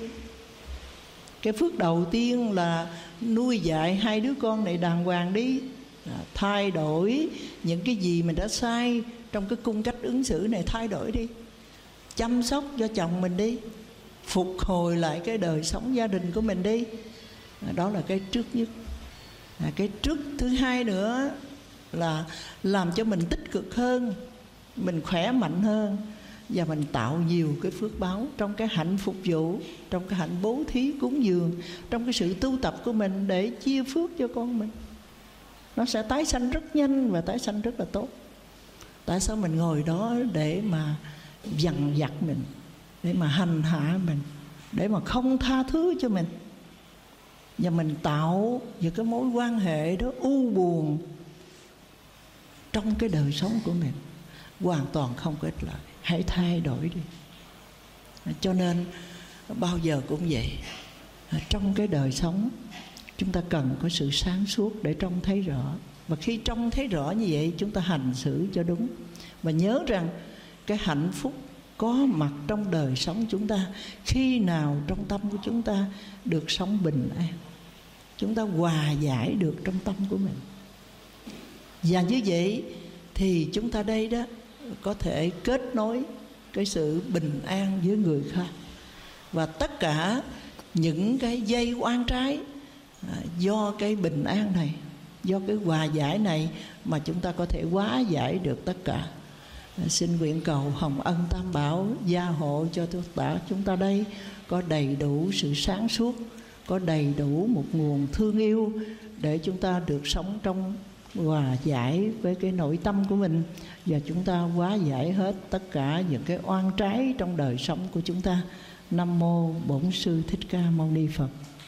Cái phước đầu tiên là nuôi dạy hai đứa con này đàng hoàng đi. Thay đổi những cái gì mình đã sai trong cái cung cách ứng xử này, thay đổi đi. Chăm sóc cho chồng mình đi. Phục hồi lại cái đời sống gia đình của mình đi. Đó là cái trước nhất. Cái trước thứ hai nữa là làm cho mình tích cực hơn, mình khỏe mạnh hơn, và mình tạo nhiều cái phước báo trong cái hạnh phục vụ, trong cái hạnh bố thí cúng dường, trong cái sự tu tập của mình để chia phước cho con mình. Nó sẽ tái sanh rất nhanh và tái sanh rất là tốt. Tại sao mình ngồi đó để mà dằn vặt mình, để mà hành hạ mình, để mà không tha thứ cho mình, và mình tạo những cái mối quan hệ đó u buồn trong cái đời sống của mình, hoàn toàn không có ích lợi. Hãy thay đổi đi. Cho nên bao giờ cũng vậy, trong cái đời sống chúng ta cần có sự sáng suốt để trông thấy rõ. Và khi trông thấy rõ như vậy, chúng ta hành xử cho đúng. Và nhớ rằng cái hạnh phúc có mặt trong đời sống chúng ta khi nào trong tâm của chúng ta được sống bình an, chúng ta hòa giải được trong tâm của mình. Và như vậy thì chúng ta đây đó có thể kết nối cái sự bình an với người khác. Và tất cả những cái dây oan trái do cái bình an này, do cái hòa giải này mà chúng ta có thể hóa giải được tất cả. Xin nguyện cầu Hồng Ân Tam Bảo gia hộ cho tất cả chúng ta đây có đầy đủ sự sáng suốt, có đầy đủ một nguồn thương yêu để chúng ta được sống trong hòa giải với cái nội tâm của mình, và chúng ta hóa giải hết tất cả những cái oan trái trong đời sống của chúng ta. Nam mô Bổn Sư Thích Ca Mâu Ni Phật.